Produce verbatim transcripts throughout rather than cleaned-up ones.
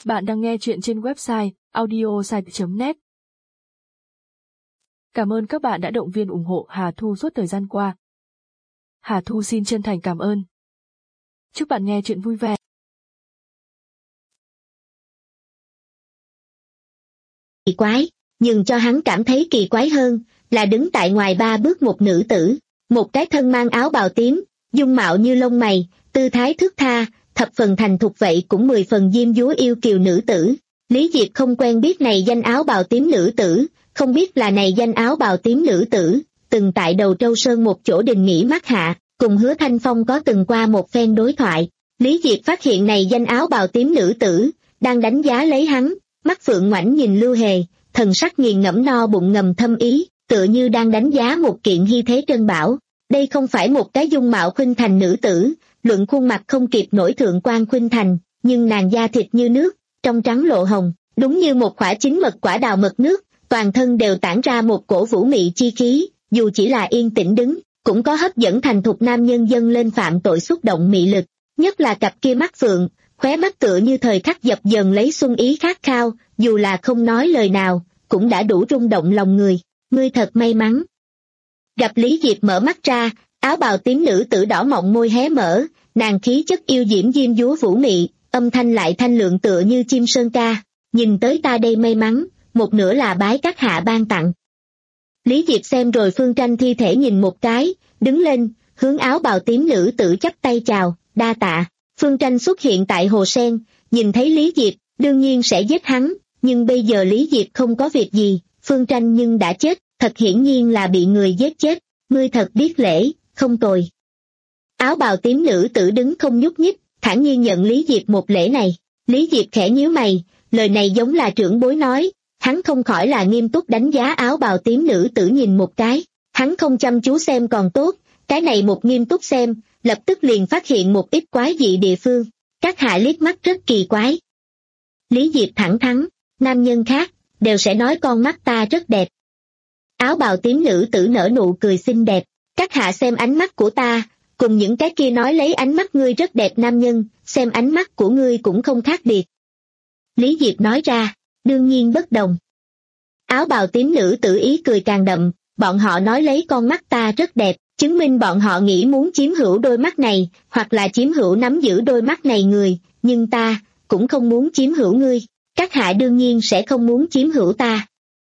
Bạn đang nghe chuyện trên website audiosite chấm net. Cảm ơn các bạn đã động viên ủng hộ Hà Thu suốt thời gian qua. Hà Thu xin chân thành cảm ơn. Chúc bạn nghe chuyện vui vẻ. Kỳ quái, nhưng cho hắn cảm thấy kỳ quái hơn là đứng tại ngoài ba bước một nữ tử, một cái thân mang áo bào tím, dung mạo như lông mày, tư thái thướt tha, thập phần thành thục vậy cũng mười phần diêm dúa yêu kiều nữ tử. Lý Diệp không quen biết này danh áo bào tím nữ tử, không biết là này danh áo bào tím nữ tử từng tại Đầu Trâu Sơn một chỗ đình nghỉ mát hạ, cùng Hứa Thanh Phong có từng qua một phen đối thoại. Lý Diệp phát hiện này danh áo bào tím nữ tử đang đánh giá lấy hắn, mắt phượng ngoảnh nhìn Lưu Hề, thần sắc nghiền ngẫm no bụng ngầm thâm ý, tựa như đang đánh giá một kiện hy thế trân bảo. Đây không phải một cái dung mạo khuynh thành nữ tử, luận khuôn mặt không kịp nổi thượng quan khuynh thành, nhưng nàng da thịt như nước, trong trắng lộ hồng, đúng như một quả chín mật quả đào mật nước, toàn thân đều tản ra một cổ vũ mị chi khí, dù chỉ là yên tĩnh đứng, cũng có hấp dẫn thành thục nam nhân dâng lên phạm tội xúc động mị lực, nhất là cặp kia mắt phượng, khóe mắt tựa như thời khắc dập dờn lấy xuân ý khát khao, dù là không nói lời nào, cũng đã đủ rung động lòng người. Ngươi thật may mắn. Gặp Lý Diệp mở mắt ra, áo bào tím nữ tử đỏ mọng môi hé mở, nàng khí chất yêu diễm diêm dúa vũ mị, âm thanh lại thanh lượng tựa như chim sơn ca, nhìn tới ta đây may mắn, một nửa là bái các hạ ban tặng. Lý Diệp xem rồi Phương Tranh thi thể nhìn một cái, đứng lên, hướng áo bào tím nữ tử chắp tay chào, đa tạ. Phương Tranh xuất hiện tại hồ sen, nhìn thấy Lý Diệp, đương nhiên sẽ giết hắn, nhưng bây giờ Lý Diệp không có việc gì, Phương Tranh nhưng đã chết, thật hiển nhiên là bị người giết chết, ngươi thật biết lễ, không tồi. Áo bào tím nữ tử đứng không nhúc nhích, thản nhiên nhận Lý Diệp một lễ này. Lý Diệp khẽ nhíu mày, lời này giống là trưởng bối nói, hắn không khỏi là nghiêm túc đánh giá áo bào tím nữ tử nhìn một cái, hắn không chăm chú xem còn tốt, cái này một nghiêm túc xem, lập tức liền phát hiện một ít quái dị địa phương, các hạ liếc mắt rất kỳ quái. Lý Diệp thẳng thắn, nam nhân khác, đều sẽ nói con mắt ta rất đẹp. Áo bào tím nữ tử nở nụ cười xinh đẹp, các hạ xem ánh mắt của ta, cùng những cái kia nói lấy ánh mắt ngươi rất đẹp nam nhân, xem ánh mắt của ngươi cũng không khác biệt. Lý Diệp nói ra, đương nhiên bất đồng. Áo bào tím nữ tử ý cười càng đậm, bọn họ nói lấy con mắt ta rất đẹp, chứng minh bọn họ nghĩ muốn chiếm hữu đôi mắt này, hoặc là chiếm hữu nắm giữ đôi mắt này người, nhưng ta, cũng không muốn chiếm hữu ngươi, các hạ đương nhiên sẽ không muốn chiếm hữu ta.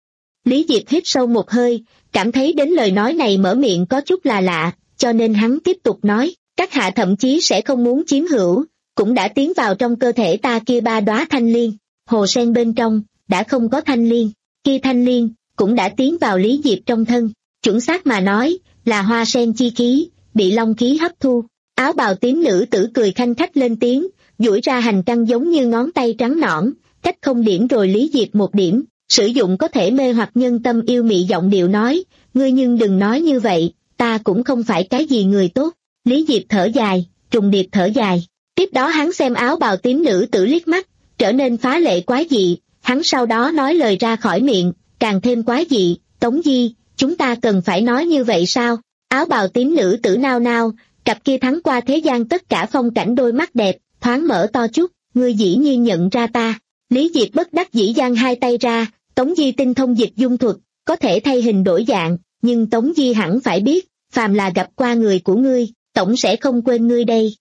Lý Diệp hít sâu một hơi, cảm thấy đến lời nói này mở miệng có chút là lạ, cho nên hắn tiếp tục nói, các hạ thậm chí sẽ không muốn chiếm hữu, cũng đã tiến vào trong cơ thể ta kia ba đóa thanh liên, hồ sen bên trong, đã không có thanh liên, kia thanh liên, cũng đã tiến vào Lý Diệp trong thân, chuẩn xác mà nói, là hoa sen chi khí, bị long khí hấp thu. Áo bào tím nữ tử cười khanh khách lên tiếng, duỗi ra hành căn giống như ngón tay trắng nõn, cách không điểm rồi Lý Diệp một điểm, sử dụng có thể mê hoặc nhân tâm yêu mị giọng điệu nói, ngươi nhưng đừng nói như vậy, ta cũng không phải cái gì người tốt. Lý Diệp thở dài, trùng điệp thở dài, tiếp đó hắn xem áo bào tím nữ tử liếc mắt, trở nên phá lệ quái dị, hắn sau đó nói lời ra khỏi miệng, càng thêm quái dị, Tống Di, chúng ta cần phải nói như vậy sao? Áo bào tím nữ tử nao nao, cặp kia thắng qua thế gian tất cả phong cảnh đôi mắt đẹp, thoáng mở to chút, ngươi dĩ nhiên nhận ra ta. Lý Diệp bất đắc dĩ giang hai tay ra, Tống Di tinh thông dịch dung thuật, có thể thay hình đổi dạng, nhưng Tống Di hẳn phải biết, phàm là gặp qua người của ngươi, tổng sẽ không quên ngươi đây.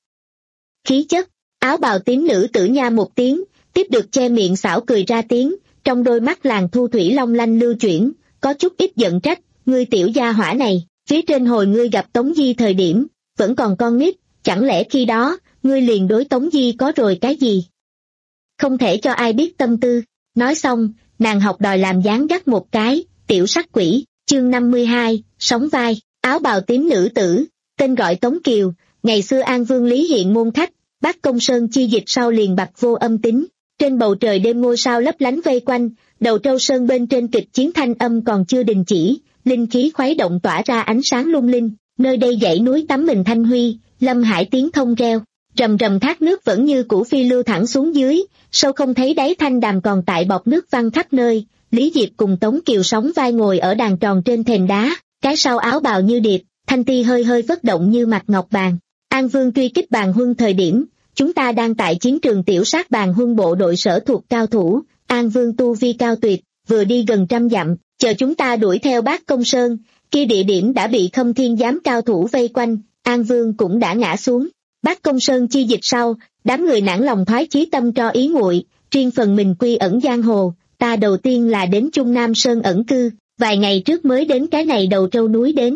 Khí chất, áo bào tím nữ tử nha một tiếng, tiếp được che miệng xảo cười ra tiếng, trong đôi mắt làng thu thủy long lanh lưu chuyển, có chút ít giận trách, ngươi tiểu gia hỏa này, phía trên hồi ngươi gặp Tống Di thời điểm, vẫn còn con nít, chẳng lẽ khi đó, ngươi liền đối Tống Di có rồi cái gì? Không thể cho ai biết tâm tư. Nói xong, nàng học đòi làm dáng gắt một cái, tiểu sắc quỷ, chương năm mươi hai, sóng vai, áo bào tím nữ tử, tên gọi Tống Kiều, ngày xưa An Vương Lý hiện môn khách, Bác Công Sơn chi dịch sau liền bạc vô âm tính, trên bầu trời đêm ngôi sao lấp lánh vây quanh, Đầu Trâu Sơn bên trên kịch chiến thanh âm còn chưa đình chỉ, linh khí khuấy động tỏa ra ánh sáng lung linh, nơi đây dãy núi tắm mình thanh huy, lâm hải tiếng thông reo, rầm rầm thác nước vẫn như cũ phi lưu thẳng xuống dưới, sâu không thấy đáy thanh đàm còn tại bọt nước văng khắp nơi. Lý Diệp cùng Tống Kiều sóng vai ngồi ở đàn tròn trên thềm đá, cái sau áo bào như điệp, thanh ti hơi hơi phất động như mặt ngọc bàn. An Vương truy kích bàn huân thời điểm, chúng ta đang tại chiến trường tiểu sát bàn huân bộ đội sở thuộc cao thủ, An Vương tu vi cao tuyệt, vừa đi gần trăm dặm, chờ chúng ta đuổi theo Bác Công Sơn, kia địa điểm đã bị Khâm Thiên Giám cao thủ vây quanh, An Vương cũng đã ngã xuống. Bác Công Sơn chi dịch sau, đám người nản lòng thoái chí tâm cho ý nguội, riêng phần mình quy ẩn giang hồ, ta đầu tiên là đến Trung Nam Sơn ẩn cư, vài ngày trước mới đến cái này đầu trâu núi đến.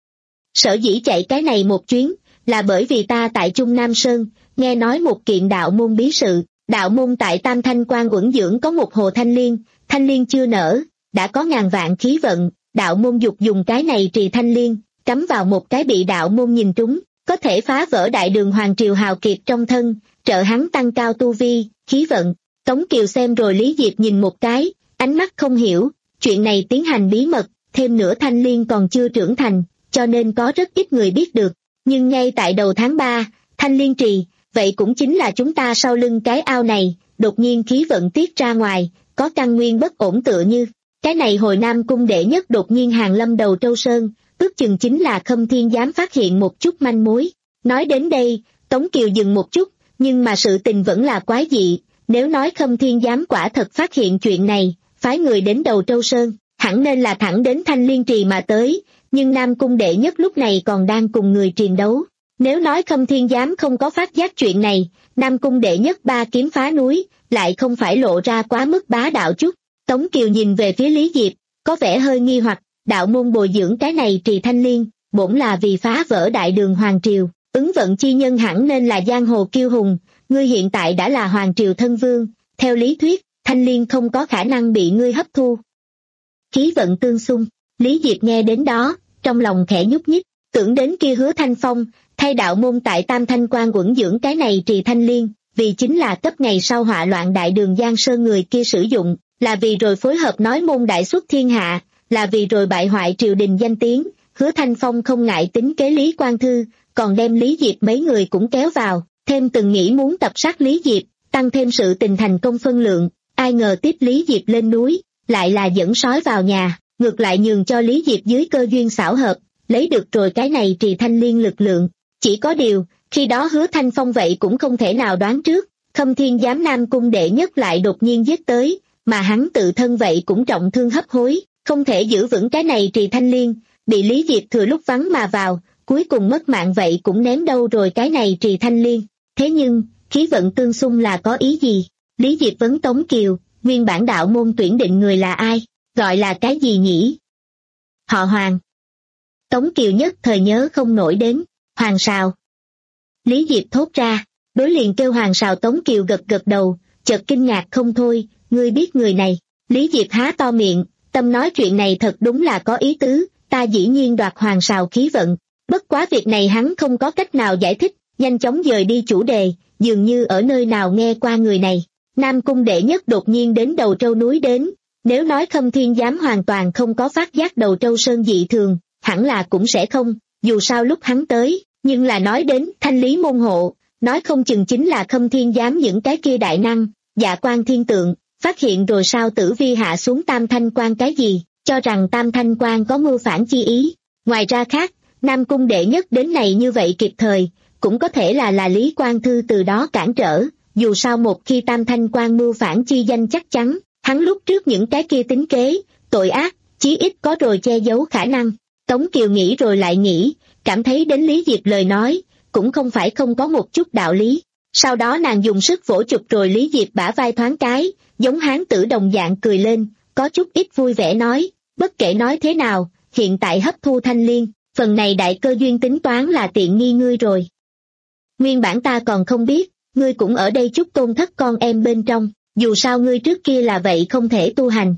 Sở dĩ chạy cái này một chuyến, là bởi vì ta tại Trung Nam Sơn, nghe nói một kiện đạo môn bí sự, đạo môn tại Tam Thanh Quan Uẩn Dưỡng có một hồ thanh liên, thanh liên chưa nở, đã có ngàn vạn khí vận, đạo môn dục dùng cái này trì thanh liên, cắm vào một cái bị đạo môn nhìn trúng, có thể phá vỡ đại đường hoàng triều hào kiệt trong thân, trợ hắn tăng cao tu vi, khí vận. Tống Kiều xem rồi Lý Diệp nhìn một cái, ánh mắt không hiểu, chuyện này tiến hành bí mật, thêm nữa thanh liên còn chưa trưởng thành, cho nên có rất ít người biết được, nhưng ngay tại đầu tháng ba, thanh liên trì, vậy cũng chính là chúng ta sau lưng cái ao này, đột nhiên khí vận tiết ra ngoài, có căn nguyên bất ổn tựa như, cái này hồi Nam Cung đệ nhất đột nhiên hàng lâm đầu Trâu Sơn, ước chừng chính là Khâm Thiên Giám phát hiện một chút manh mối. Nói đến đây, Tống Kiều dừng một chút, nhưng mà sự tình vẫn là quái dị, nếu nói Khâm Thiên Giám quả thật phát hiện chuyện này, phái người đến đầu Trâu Sơn, hẳn nên là thẳng đến Thanh Liên Trì mà tới, nhưng Nam Cung đệ nhất lúc này còn đang cùng người triền đấu. Nếu nói Khâm Thiên Giám không có phát giác chuyện này, Nam Cung đệ nhất ba kiếm phá núi, lại không phải lộ ra quá mức bá đạo chút. Tống Kiều nhìn về phía Lý Diệp, có vẻ hơi nghi hoặc, đạo môn bồi dưỡng cái này trì thanh liên, bổn là vì phá vỡ đại đường hoàng triều, ứng vận chi nhân hẳn nên là giang hồ kiêu hùng, ngươi hiện tại đã là hoàng triều thân vương, theo lý thuyết, thanh liên không có khả năng bị ngươi hấp thu. Khí vận tương xung, Lý Diệp nghe đến đó, trong lòng khẽ nhúc nhích, tưởng đến kia Hứa Thanh Phong, thay đạo môn tại Tam Thanh Quan Uẩn Dưỡng cái này trì thanh liên, vì chính là cấp ngày sau họa loạn đại đường Giang Sơn người kia sử dụng, là vì rồi phối hợp nói môn đại xuất thiên hạ, là vì rồi bại hoại triều đình danh tiếng. Hứa Thanh Phong không ngại tính kế Lý Quang Thư, còn đem Lý Diệp mấy người cũng kéo vào, thêm từng nghĩ muốn tập sát Lý Diệp, tăng thêm sự tình thành công phân lượng, ai ngờ tiếp Lý Diệp lên núi, lại là dẫn sói vào nhà, ngược lại nhường cho Lý Diệp dưới cơ duyên xảo hợp, lấy được rồi cái này trì thanh liên lực lượng. Chỉ có điều, khi đó Hứa Thanh Phong vậy cũng không thể nào đoán trước, Khâm Thiên Giám Nam Cung đệ nhất lại đột nhiên giết tới, mà hắn tự thân vậy cũng trọng thương hấp hối, không thể giữ vững cái này trì thanh liên, bị Lý Diệp thừa lúc vắng mà vào, cuối cùng mất mạng vậy cũng ném đâu rồi cái này trì thanh liên. Thế nhưng, khí vận tương xung là có ý gì? Lý Diệp vấn Tống Kiều, nguyên bản đạo môn tuyển định người là ai? Gọi là cái gì nhỉ? Họ Hoàng. Tống Kiều nhất thời nhớ không nổi đến, Hoàng Sào. Lý Diệp thốt ra, đối liền kêu Hoàng Sào. Tống Kiều gật gật đầu, chợt kinh ngạc không thôi, ngươi biết người này? Lý Diệp há to miệng, tâm nói chuyện này thật đúng là có ý tứ, ta dĩ nhiên đoạt Hoàng Sào khí vận, bất quá việc này hắn không có cách nào giải thích, nhanh chóng dời đi chủ đề, dường như ở nơi nào nghe qua người này. Nam Cung đệ nhất đột nhiên đến đầu Trâu núi đến, nếu nói Khâm Thiên Giám hoàn toàn không có phát giác đầu Trâu Sơn dị thường, hẳn là cũng sẽ không, dù sao lúc hắn tới, nhưng là nói đến thanh lý môn hộ, nói không chừng chính là Khâm Thiên Giám những cái kia đại năng, Dạ Quan Thiên Tượng, phát hiện rồi sao Tử Vi hạ xuống Tam Thanh Quan cái gì, cho rằng Tam Thanh Quan có mưu phản chi ý. Ngoài ra khác, Nam Cung đệ nhất đến này như vậy kịp thời, cũng có thể là là Lý Quang Thư từ đó cản trở, dù sao một khi Tam Thanh Quan mưu phản chi danh chắc chắn, hắn lúc trước những cái kia tính kế, tội ác, chí ít có rồi che giấu khả năng. Tống Kiều nghĩ rồi lại nghĩ, cảm thấy đến Lý Diệp lời nói, cũng không phải không có một chút đạo lý. Sau đó nàng dùng sức vỗ chụp rồi Lý Diệp bả vai thoáng cái, giống hán tử đồng dạng cười lên, có chút ít vui vẻ nói, bất kể nói thế nào, hiện tại hấp thu thanh liên, phần này đại cơ duyên tính toán là tiện nghi ngươi rồi. Nguyên bản ta còn không biết, ngươi cũng ở đây chút tôn thất con em bên trong, dù sao ngươi trước kia là vậy không thể tu hành.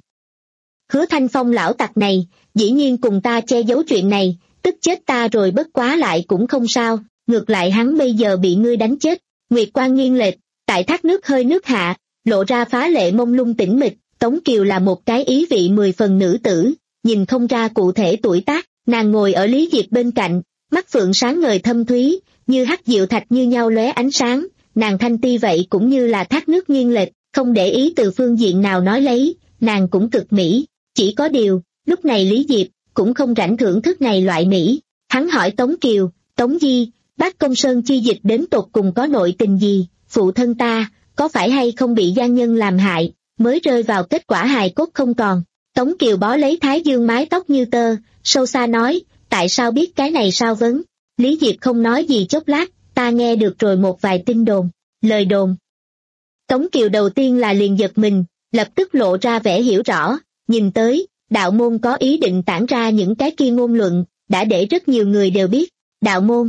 Hứa Thanh Phong lão tặc này, dĩ nhiên cùng ta che giấu chuyện này, tức chết ta rồi, bất quá lại cũng không sao, ngược lại hắn bây giờ bị ngươi đánh chết. Nguyệt quang nghiêng lệch, tại thác nước hơi nước hạ, lộ ra phá lệ mông lung tĩnh mịch. Tống Kiều là một cái ý vị mười phần nữ tử, nhìn không ra cụ thể tuổi tác, nàng ngồi ở Lý Diệp bên cạnh, mắt phượng sáng ngời thâm thúy, như hắc diệu thạch như nhau lóe ánh sáng, nàng thanh ti vậy cũng như là thác nước nghiêng lệch, không để ý từ phương diện nào nói lấy, nàng cũng cực mỹ. Chỉ có điều, lúc này Lý Diệp cũng không rảnh thưởng thức này loại mỹ. Hắn hỏi Tống Kiều, Tống Di, Bác Công Sơn chi dịch đến tột cùng có nội tình gì, phụ thân ta, có phải hay không bị gian nhân làm hại, mới rơi vào kết quả hài cốt không còn. Tống Kiều bó lấy thái dương mái tóc như tơ, sâu xa nói, tại sao biết cái này sao vấn? Lý Diệp không nói gì chốc lát, ta nghe được rồi một vài tin đồn, lời đồn. Tống Kiều đầu tiên là liền giật mình, lập tức lộ ra vẻ hiểu rõ, nhìn tới, đạo môn có ý định tản ra những cái kia ngôn luận, đã để rất nhiều người đều biết, đạo môn.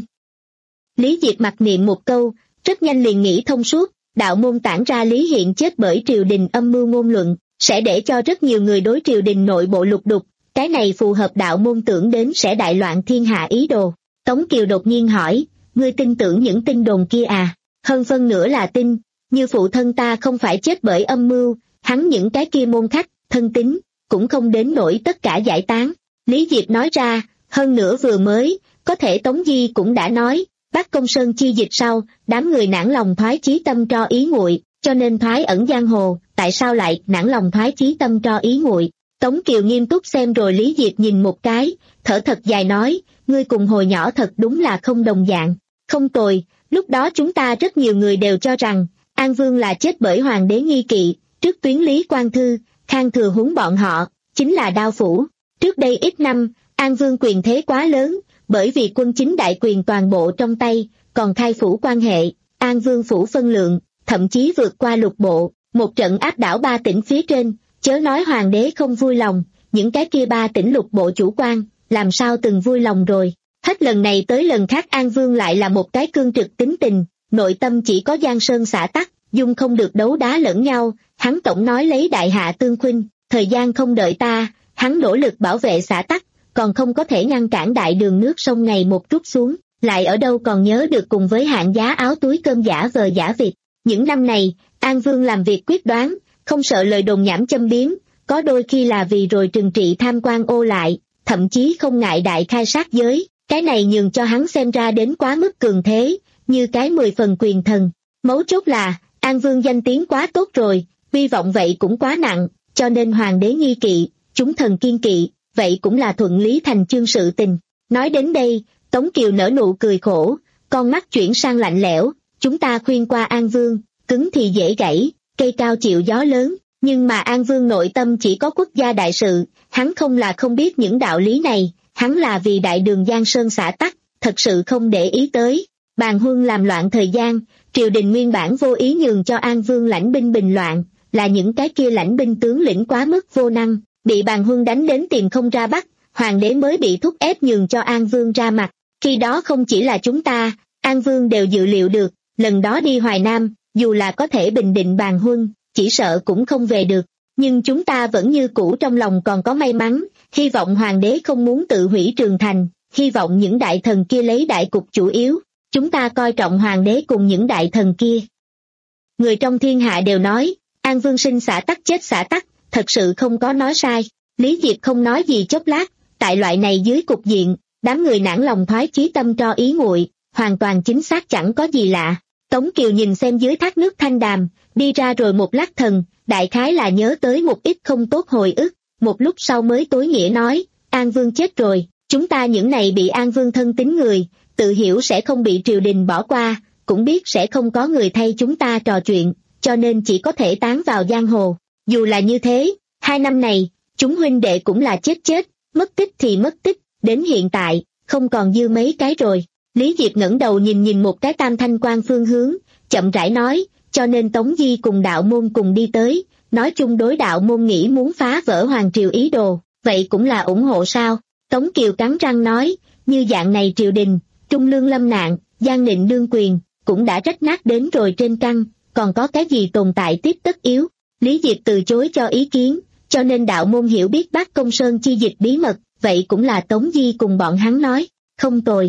Lý Diệp mặc niệm một câu, rất nhanh liền nghĩ thông suốt, đạo môn tản ra Lý Hiện chết bởi triều đình âm mưu ngôn luận, sẽ để cho rất nhiều người đối triều đình nội bộ lục đục, cái này phù hợp đạo môn tưởng đến sẽ đại loạn thiên hạ ý đồ. Tống Kiều đột nhiên hỏi, ngươi tin tưởng những tin đồn kia à? Hơn phân nửa là tin, như phụ thân ta không phải chết bởi âm mưu, hắn những cái kia môn khách, thân tín, cũng không đến nỗi tất cả giải tán. Lý Diệp nói ra, hơn nữa vừa mới, có thể Tống Di cũng đã nói, Bắc Công Sơn chi dịch sau, đám người nản lòng thoái chí tâm cho ý nguội, cho nên thoái ẩn giang hồ, tại sao lại nản lòng thoái chí tâm cho ý nguội? Tống Kiều nghiêm túc xem rồi Lý Diệp nhìn một cái, thở thật dài nói, ngươi cùng hồi nhỏ thật đúng là không đồng dạng, không tồi, lúc đó chúng ta rất nhiều người đều cho rằng, An Vương là chết bởi hoàng đế nghi kỵ, trước tuyến Lý Quang Thư, Khang Thừa huống bọn họ, chính là đao phủ. Trước đây ít năm, An Vương quyền thế quá lớn, bởi vì quân chính đại quyền toàn bộ trong tay, còn khai phủ quan hệ, An Vương phủ phân lượng, thậm chí vượt qua lục bộ, một trận áp đảo ba tỉnh phía trên, chớ nói hoàng đế không vui lòng, những cái kia ba tỉnh lục bộ chủ quan, làm sao từng vui lòng rồi. Hết lần này tới lần khác An Vương lại là một cái cương trực tính tình, nội tâm chỉ có giang sơn xã tắc, dung không được đấu đá lẫn nhau, hắn tổng nói lấy đại hạ tương khuynh, thời gian không đợi ta, hắn nỗ lực bảo vệ xã tắc, còn không có thể ngăn cản đại đường nước sông ngày một trút xuống, lại ở đâu còn nhớ được cùng với hạng giá áo túi cơm giả vờ giả vịt. Những năm này, An Vương làm việc quyết đoán, không sợ lời đồn nhảm châm biếm, có đôi khi là vì rồi trừng trị tham quan ô lại, thậm chí không ngại đại khai sát giới, cái này nhường cho hắn xem ra đến quá mức cường thế, như cái mười phần quyền thần. Mấu chốt là, An Vương danh tiếng quá tốt rồi, hy vọng vậy cũng quá nặng, cho nên hoàng đế nghi kỵ, chúng thần kiên kỵ, vậy cũng là thuận lý thành chương sự tình. Nói đến đây, Tống Kiều nở nụ cười khổ, con mắt chuyển sang lạnh lẽo, chúng ta khuyên qua An Vương, cứng thì dễ gãy, cây cao chịu gió lớn, nhưng mà An Vương nội tâm chỉ có quốc gia đại sự, hắn không là không biết những đạo lý này, hắn là vì đại đường Giang Sơn xã tắc, thật sự không để ý tới. Bàn Huân làm loạn thời gian, triều đình nguyên bản vô ý nhường cho An Vương lãnh binh bình loạn, là những cái kia lãnh binh tướng lĩnh quá mức vô năng, bị Bàn Huân đánh đến tìm không ra bắt, hoàng đế mới bị thúc ép nhường cho An Vương ra mặt. Khi đó không chỉ là chúng ta, An Vương đều dự liệu được, lần đó đi Hoài Nam, dù là có thể bình định Bàn Huân, chỉ sợ cũng không về được. Nhưng chúng ta vẫn như cũ trong lòng còn có may mắn, hy vọng hoàng đế không muốn tự hủy Trường Thành, hy vọng những đại thần kia lấy đại cục chủ yếu. Chúng ta coi trọng hoàng đế cùng những đại thần kia. Người trong thiên hạ đều nói, An Vương sinh xã tắc chết xã tắc, thật sự không có nói sai. Lý Diệp không nói gì chốc lát, tại loại này dưới cục diện, đám người nản lòng thoái chí tâm cho ý nguội, hoàn toàn chính xác chẳng có gì lạ. Tống Kiều nhìn xem dưới thác nước thanh đàm, đi ra rồi một lát thần, đại khái là nhớ tới một ít không tốt hồi ức, một lúc sau mới tối nghĩa nói, An Vương chết rồi, chúng ta những này bị An Vương thân tín người, tự hiểu sẽ không bị triều đình bỏ qua, cũng biết sẽ không có người thay chúng ta trò chuyện, cho nên chỉ có thể tán vào giang hồ. Dù là như thế, hai năm này, chúng huynh đệ cũng là chết chết, mất tích thì mất tích, đến hiện tại, không còn dư mấy cái rồi. Lý Diệp ngẩng đầu nhìn nhìn một cái Tam Thanh Quan phương hướng, chậm rãi nói, cho nên Tống Di cùng đạo môn cùng đi tới, nói chung đối đạo môn nghĩ muốn phá vỡ hoàng triều ý đồ, vậy cũng là ủng hộ sao? Tống Kiều cắn răng nói, như dạng này triều đình, trung lương lâm nạn, giang nịnh đương quyền, cũng đã rách nát đến rồi trên căn, còn có cái gì tồn tại tiếp tất yếu. Lý Diệp từ chối cho ý kiến, cho nên đạo môn hiểu biết Bắc Công Sơn chi dịch bí mật, vậy cũng là Tống Di cùng bọn hắn nói, không tồi.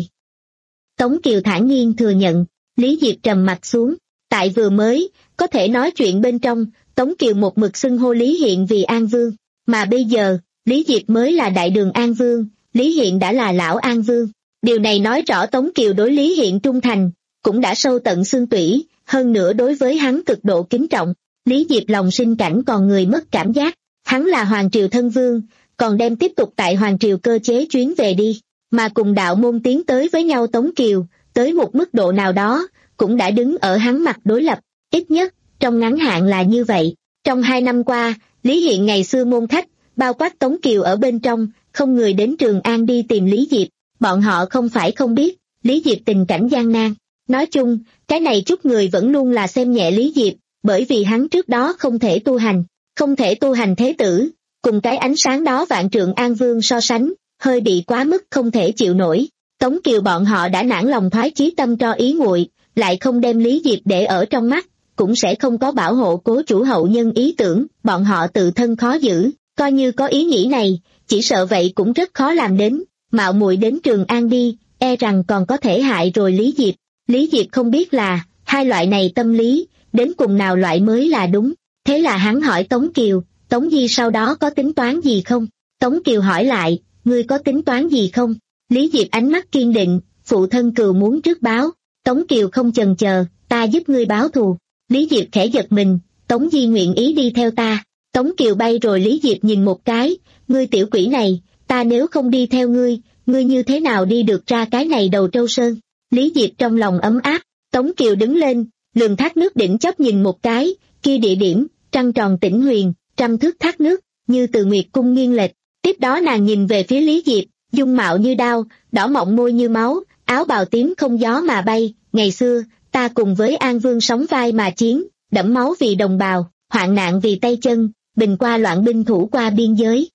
Tống Kiều thản nhiên thừa nhận, Lý Diệp trầm mặt xuống, tại vừa mới, có thể nói chuyện bên trong, Tống Kiều một mực xưng hô Lý Hiện vì An Vương, mà bây giờ, Lý Diệp mới là đại đường An Vương, Lý Hiện đã là lão An Vương. Điều này nói rõ Tống Kiều đối Lý Hiện trung thành, cũng đã sâu tận xương tủy, hơn nữa đối với hắn cực độ kính trọng. Lý Diệp lòng sinh cảnh còn người mất cảm giác, hắn là hoàng triều thân vương, còn đem tiếp tục tại hoàng triều cơ chế chuyến về đi, mà cùng đạo môn tiến tới với nhau Tống Kiều, tới một mức độ nào đó, cũng đã đứng ở hắn mặt đối lập, ít nhất, trong ngắn hạn là như vậy. Trong hai năm qua, Lý Hiện ngày xưa môn khách, bao quát Tống Kiều ở bên trong, không người đến Trường An đi tìm Lý Diệp, bọn họ không phải không biết, Lý Diệp tình cảnh gian nan. Nói chung, cái này chút người vẫn luôn là xem nhẹ Lý Diệp, bởi vì hắn trước đó không thể tu hành, không thể tu hành thế tử, cùng cái ánh sáng đó Vạn Trượng An Vương so sánh, hơi bị quá mức không thể chịu nổi. Tống Kiều bọn họ đã nản lòng thoái chí tâm cho ý nguội, lại không đem Lý Diệp để ở trong mắt, cũng sẽ không có bảo hộ cố chủ hậu nhân ý tưởng, bọn họ tự thân khó giữ, coi như có ý nghĩ này, chỉ sợ vậy cũng rất khó làm đến, mạo muội đến Trường An đi, e rằng còn có thể hại rồi Lý Diệp. Lý Diệp không biết là, hai loại này tâm lý, đến cùng nào loại mới là đúng, thế là hắn hỏi Tống Kiều, Tống Di sau đó có tính toán gì không? Tống Kiều hỏi lại, ngươi có tính toán gì không? Lý Diệp ánh mắt kiên định, phụ thân cừu muốn trước báo, Tống Kiều không chần chờ, ta giúp ngươi báo thù. Lý Diệp khẽ giật mình, Tống Di nguyện ý đi theo ta. Tống Kiều bay rồi Lý Diệp nhìn một cái, ngươi tiểu quỷ này, ta nếu không đi theo ngươi, ngươi như thế nào đi được ra cái này đầu trâu sơn? Lý Diệp trong lòng ấm áp, Tống Kiều đứng lên, lường thác nước đỉnh chóp nhìn một cái, kia địa điểm, trăng tròn tĩnh huyền, trăm thước thác nước, như từ nguyệt cung nghiêng lệch. Tiếp đó nàng nhìn về phía Lý Diệp, dung mạo như đao, đỏ mọng môi như máu, áo bào tím không gió mà bay, ngày xưa, ta cùng với An Vương sóng vai mà chiến, đẫm máu vì đồng bào, hoạn nạn vì tay chân, bình qua loạn binh thủ qua biên giới.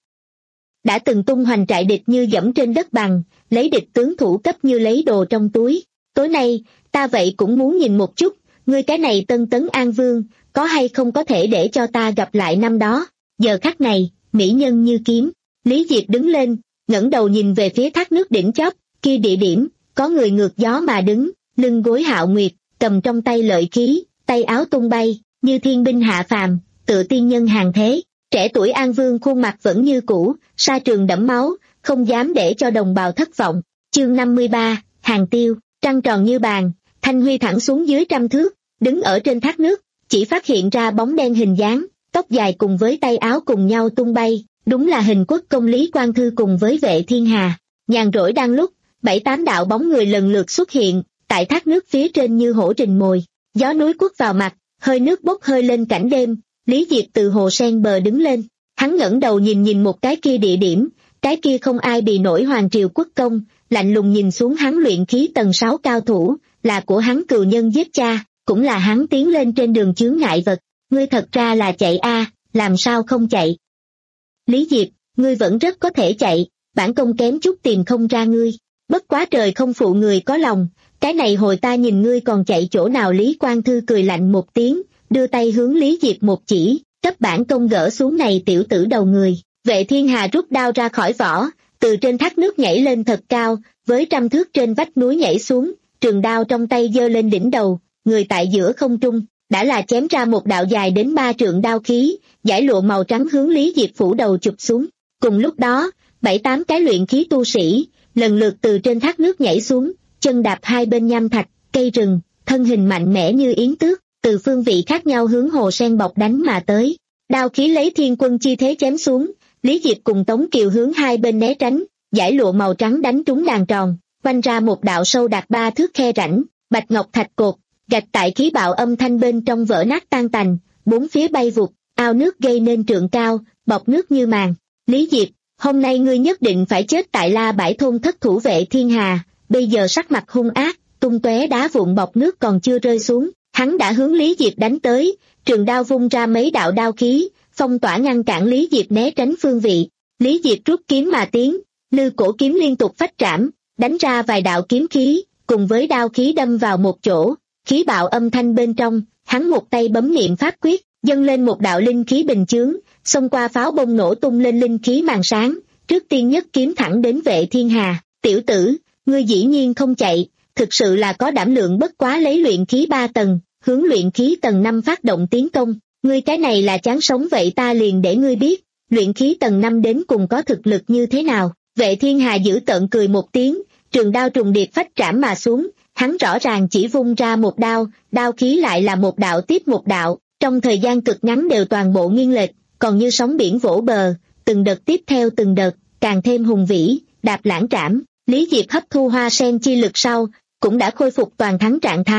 Đã từng tung hoành trại địch như dẫm trên đất bằng, lấy địch tướng thủ cấp như lấy đồ trong túi. Tối nay, ta vậy cũng muốn nhìn một chút, ngươi cái này tân tấn An Vương, có hay không có thể để cho ta gặp lại năm đó. Giờ khắc này, mỹ nhân như kiếm. Lý Diệp đứng lên, ngẩng đầu nhìn về phía thác nước đỉnh chóp, kia địa điểm, có người ngược gió mà đứng, lưng gối hạo nguyệt, cầm trong tay lợi khí, tay áo tung bay, như thiên binh hạ phàm, tựa tiên nhân hàng thế. Trẻ tuổi An Vương khuôn mặt vẫn như cũ, sa trường đẫm máu, không dám để cho đồng bào thất vọng. Chương năm mươi ba, Hàng Tiêu, trăng tròn như bàn, thanh huy thẳng xuống dưới trăm thước, đứng ở trên thác nước, chỉ phát hiện ra bóng đen hình dáng, tóc dài cùng với tay áo cùng nhau tung bay, đúng là hình quốc công Lý Quang Thư cùng với Vệ Thiên Hà. Nhàn rỗi đang lúc, bảy tám đạo bóng người lần lượt xuất hiện, tại thác nước phía trên như hổ rình mồi, gió núi quất vào mặt, hơi nước bốc hơi lên cảnh đêm. Lý Diệp từ hồ sen bờ đứng lên, hắn ngẩng đầu nhìn nhìn một cái kia địa điểm, cái kia không ai bị nổi hoàng triều quốc công, lạnh lùng nhìn xuống hắn luyện khí tầng sáu cao thủ, là của hắn cừu nhân giết cha, cũng là hắn tiến lên trên đường chướng ngại vật, ngươi thật ra là chạy a, làm sao không chạy? Lý Diệp, ngươi vẫn rất có thể chạy, bản công kém chút tìm không ra ngươi, bất quá trời không phụ người có lòng, cái này hồi ta nhìn ngươi còn chạy chỗ nào? Lý Quang Thư cười lạnh một tiếng, đưa tay hướng Lý Diệp một chỉ, cấp bản công gỡ xuống này tiểu tử đầu người. Vệ Thiên Hà rút đao ra khỏi vỏ, từ trên thác nước nhảy lên thật cao, với trăm thước trên vách núi nhảy xuống, trường đao trong tay giơ lên đỉnh đầu, người tại giữa không trung, đã là chém ra một đạo dài đến ba trượng đao khí, dải lụa màu trắng hướng Lý Diệp phủ đầu chụp xuống. Cùng lúc đó, bảy tám cái luyện khí tu sĩ, lần lượt từ trên thác nước nhảy xuống, chân đạp hai bên nham thạch, cây rừng, thân hình mạnh mẽ như yến tước, từ phương vị khác nhau hướng hồ sen bọc đánh mà tới. Đao khí lấy thiên quân chi thế chém xuống, Lý Diệp cùng Tống Kiều hướng hai bên né tránh, dải lụa màu trắng đánh trúng đàn tròn, quanh ra một đạo sâu đạt ba thước khe rãnh, bạch ngọc thạch cột, gạch tại khí bạo âm thanh bên trong vỡ nát tan tành, bốn phía bay vụt, ao nước gây nên trượng cao, bọc nước như màn. Lý Diệp, hôm nay ngươi nhất định phải chết tại La Bãi thôn thất thủ. Vệ Thiên Hà, bây giờ sắc mặt hung ác, tung tóe đá vụn bọc nước còn chưa rơi xuống, hắn đã hướng Lý Diệp đánh tới, trường đao vung ra mấy đạo đao khí, phong tỏa ngăn cản Lý Diệp né tránh phương vị. Lý Diệp rút kiếm mà tiến, lư cổ kiếm liên tục phách trảm, đánh ra vài đạo kiếm khí, cùng với đao khí đâm vào một chỗ, khí bạo âm thanh bên trong, hắn một tay bấm niệm pháp quyết, dâng lên một đạo linh khí bình chướng, xông qua pháo bông nổ tung lên linh khí màn sáng, trước tiên nhất kiếm thẳng đến Vệ Thiên Hà. Tiểu tử, ngươi dĩ nhiên không chạy, thực sự là có đảm lượng, bất quá lấy luyện khí ba tầng, hướng luyện khí tầng năm phát động tiến công, ngươi cái này là chán sống. Vậy ta liền để ngươi biết, luyện khí tầng năm đến cùng có thực lực như thế nào. Vệ Thiên Hà giữ tợn cười một tiếng, trường đao trùng điệp phách trảm mà xuống, hắn rõ ràng chỉ vung ra một đao, đao khí lại là một đạo tiếp một đạo, trong thời gian cực ngắn đều toàn bộ nghiêng lệch, còn như sóng biển vỗ bờ, từng đợt tiếp theo từng đợt, càng thêm hùng vĩ, đạp lãng trảm. Lý Diệp hấp thu hoa sen chi lực sau, cũng đã khôi phục toàn thắng trạng thái,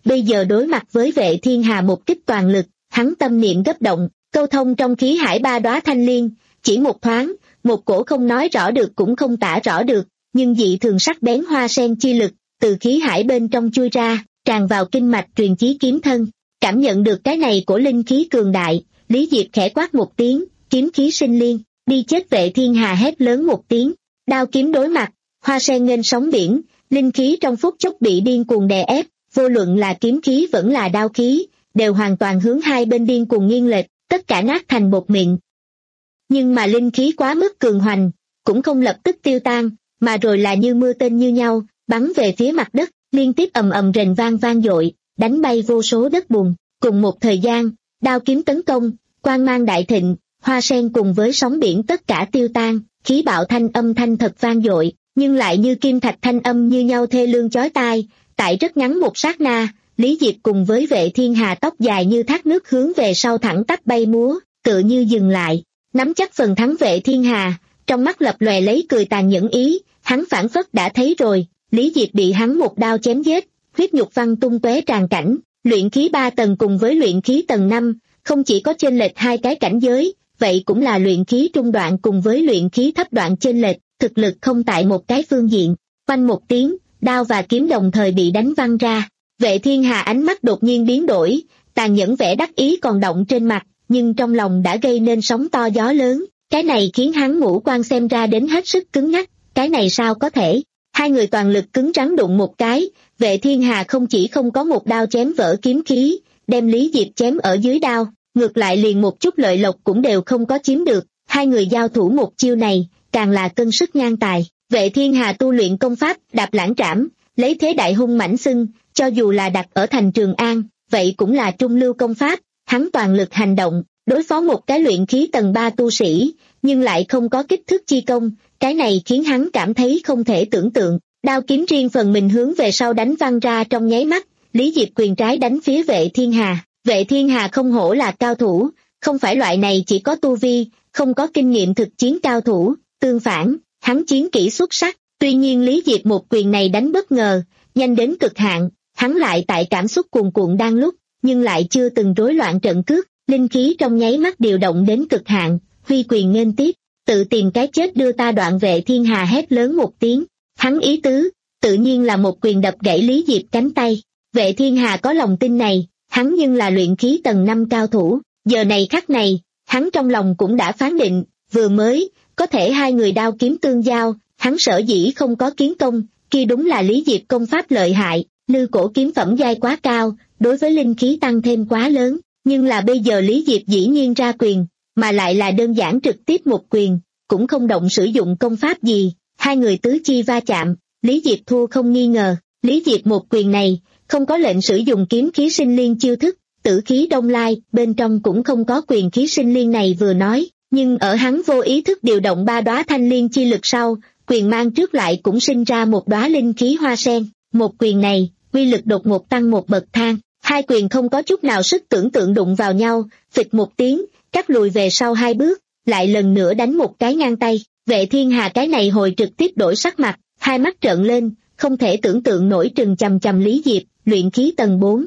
bây giờ đối mặt với Vệ Thiên Hà một kích toàn lực, hắn tâm niệm gấp động, câu thông trong khí hải ba đóa thanh liên, chỉ một thoáng, một cổ không nói rõ được cũng không tả rõ được, nhưng dị thường sắc bén hoa sen chi lực, từ khí hải bên trong chui ra, tràn vào kinh mạch truyền chí kiếm thân. Cảm nhận được cái này của linh khí cường đại, Lý Diệp khẽ quát một tiếng, kiếm khí sinh liên, đi chết. Vệ Thiên Hà hét lớn một tiếng, đao kiếm đối mặt, hoa sen nghênh sóng biển, linh khí trong phút chốc bị điên cuồng đè ép, vô luận là kiếm khí vẫn là đao khí, đều hoàn toàn hướng hai bên điên cuồng nghiêng lệch, tất cả nát thành bột mịn. Nhưng mà linh khí quá mức cường hoành, cũng không lập tức tiêu tan, mà rồi là như mưa tên như nhau, bắn về phía mặt đất, liên tiếp ầm ầm rền vang vang dội, đánh bay vô số đất bùn. Cùng một thời gian, đao kiếm tấn công, quang mang đại thịnh, hoa sen cùng với sóng biển tất cả tiêu tan, khí bạo thanh âm thanh thật vang dội, nhưng lại như kim thạch thanh âm như nhau thê lương chói tai. Tại rất ngắn một sát na, Lý Diệp cùng với Vệ Thiên Hà tóc dài như thác nước hướng về sau thẳng tắp bay múa, tựa như dừng lại, nắm chắc phần thắng. Vệ Thiên Hà, trong mắt lập lòe lấy cười tàn nhẫn ý, hắn phảng phất đã thấy rồi, Lý Diệp bị hắn một đao chém giết, huyết nhục văng tung tóe tràn cảnh, luyện khí ba tầng cùng với luyện khí tầng năm, không chỉ có chênh lệch hai cái cảnh giới, vậy cũng là luyện khí trung đoạn cùng với luyện khí thấp đoạn chênh lệch, thực lực không tại một cái phương diện. Quanh một tiếng, đao và kiếm đồng thời bị đánh văng ra. Vệ Thiên Hà ánh mắt đột nhiên biến đổi, tàn nhẫn vẻ đắc ý còn động trên mặt, nhưng trong lòng đã gây nên sóng to gió lớn, cái này khiến hắn ngũ quan xem ra đến hết sức cứng ngắc, cái này sao có thể. Hai người toàn lực cứng rắn đụng một cái, Vệ Thiên Hà không chỉ không có một đao chém vỡ kiếm khí, đem Lý Diệp chém ở dưới đao, ngược lại liền một chút lợi lộc cũng đều không có chiếm được. Hai người giao thủ một chiêu này, càng là cân sức ngang tài. Vệ Thiên Hà tu luyện công pháp đạp lãng trảm, lấy thế đại hung mãnh xưng, cho dù là đặt ở thành Trường An, vậy cũng là trung lưu công pháp. Hắn toàn lực hành động, đối phó một cái luyện khí tầng ba tu sĩ, nhưng lại không có kích thước chi công, cái này khiến hắn cảm thấy không thể tưởng tượng. Đao kiếm riêng phần mình hướng về sau đánh văng ra trong nháy mắt, Lý Diệp quyền trái đánh phía Vệ Thiên Hà. Vệ Thiên Hà không hổ là cao thủ, không phải loại này chỉ có tu vi, không có kinh nghiệm thực chiến cao thủ, tương phản, hắn chiến kỹ xuất sắc. Tuy nhiên Lý Diệp một quyền này đánh bất ngờ, nhanh đến cực hạn, hắn lại tại cảm xúc cuồn cuộn đang lúc, nhưng lại chưa từng rối loạn trận cước, linh khí trong nháy mắt điều động đến cực hạn, huy quyền nghênh tiếp, tự tìm cái chết đưa ta đoạn. Vệ Thiên Hà hét lớn một tiếng, hắn ý tứ, tự nhiên là một quyền đập gãy Lý Diệp cánh tay. Vệ Thiên Hà có lòng tin này, hắn nhưng là luyện khí tầng năm cao thủ, giờ này khắc này, hắn trong lòng cũng đã phán định, vừa mới, có thể hai người đao kiếm tương giao, hắn sở dĩ không có kiến công, kia đúng là Lý Diệp công pháp lợi hại, lư cổ kiếm phẩm giai quá cao, đối với linh khí tăng thêm quá lớn, nhưng là bây giờ Lý Diệp dĩ nhiên ra quyền, mà lại là đơn giản trực tiếp một quyền, cũng không động sử dụng công pháp gì, hai người tứ chi va chạm, Lý Diệp thua không nghi ngờ. Lý Diệp một quyền này, không có lệnh sử dụng kiếm khí sinh liên chiêu thức, tử khí đông lai, bên trong cũng không có quyền khí sinh liên này vừa nói, nhưng ở hắn vô ý thức điều động ba đóa thanh liên chi lực sau, quyền mang trước lại cũng sinh ra một đóa linh khí hoa sen. Một quyền này, uy lực đột ngột tăng một bậc thang, hai quyền không có chút nào sức tưởng tượng đụng vào nhau, phịch một tiếng, cắt lùi về sau hai bước, lại lần nữa đánh một cái ngang tay. Vệ Thiên Hà cái này hồi trực tiếp đổi sắc mặt, hai mắt trợn lên, không thể tưởng tượng nổi trừng chằm chằm Lý Diệp, luyện khí tầng bốn.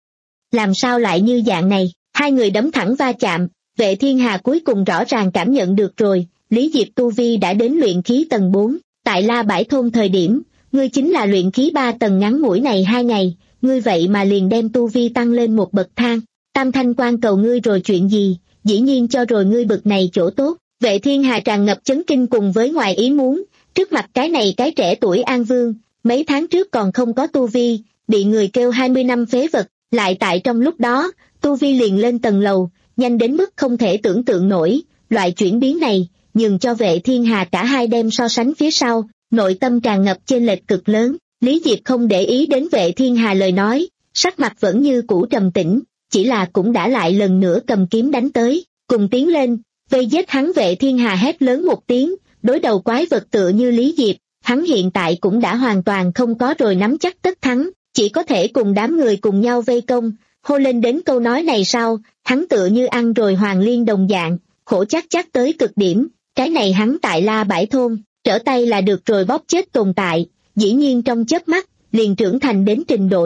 Làm sao lại như dạng này, hai người đấm thẳng va chạm, Vệ Thiên Hà cuối cùng rõ ràng cảm nhận được rồi, Lý Diệp tu vi đã đến luyện khí tầng bốn, tại La Bãi Thôn thời điểm, ngươi chính là luyện khí ba tầng, ngắn ngủi này hai ngày, ngươi vậy mà liền đem tu vi tăng lên một bậc thang, Tam Thanh quan cầu ngươi rồi chuyện gì, dĩ nhiên cho rồi ngươi bậc này chỗ tốt. Vệ Thiên Hà tràn ngập chấn kinh cùng với ngoài ý muốn, trước mặt cái này cái trẻ tuổi An Vương, mấy tháng trước còn không có tu vi, bị người kêu hai mươi năm phế vật, lại tại trong lúc đó, tu vi liền lên tầng lầu, nhanh đến mức không thể tưởng tượng nổi, loại chuyển biến này, nhường cho Vệ Thiên Hà cả hai đem so sánh phía sau, nội tâm tràn ngập chênh lệch cực lớn. Lý Diệp không để ý đến Vệ Thiên Hà lời nói, sắc mặt vẫn như cũ trầm tĩnh, chỉ là cũng đã lại lần nữa cầm kiếm đánh tới, cùng tiến lên, vây giết hắn. Vệ Thiên Hà hét lớn một tiếng, đối đầu quái vật tựa như Lý Diệp, hắn hiện tại cũng đã hoàn toàn không có rồi nắm chắc tất thắng, chỉ có thể cùng đám người cùng nhau vây công. Hô lên đến câu nói này sau, hắn tựa như ăn rồi hoàng liên đồng dạng, khổ chắc chắc tới cực điểm, cái này hắn tại La Bãi Thôn, trở tay là được rồi bóp chết tồn tại, dĩ nhiên trong chớp mắt, liền trưởng thành đến trình độ này.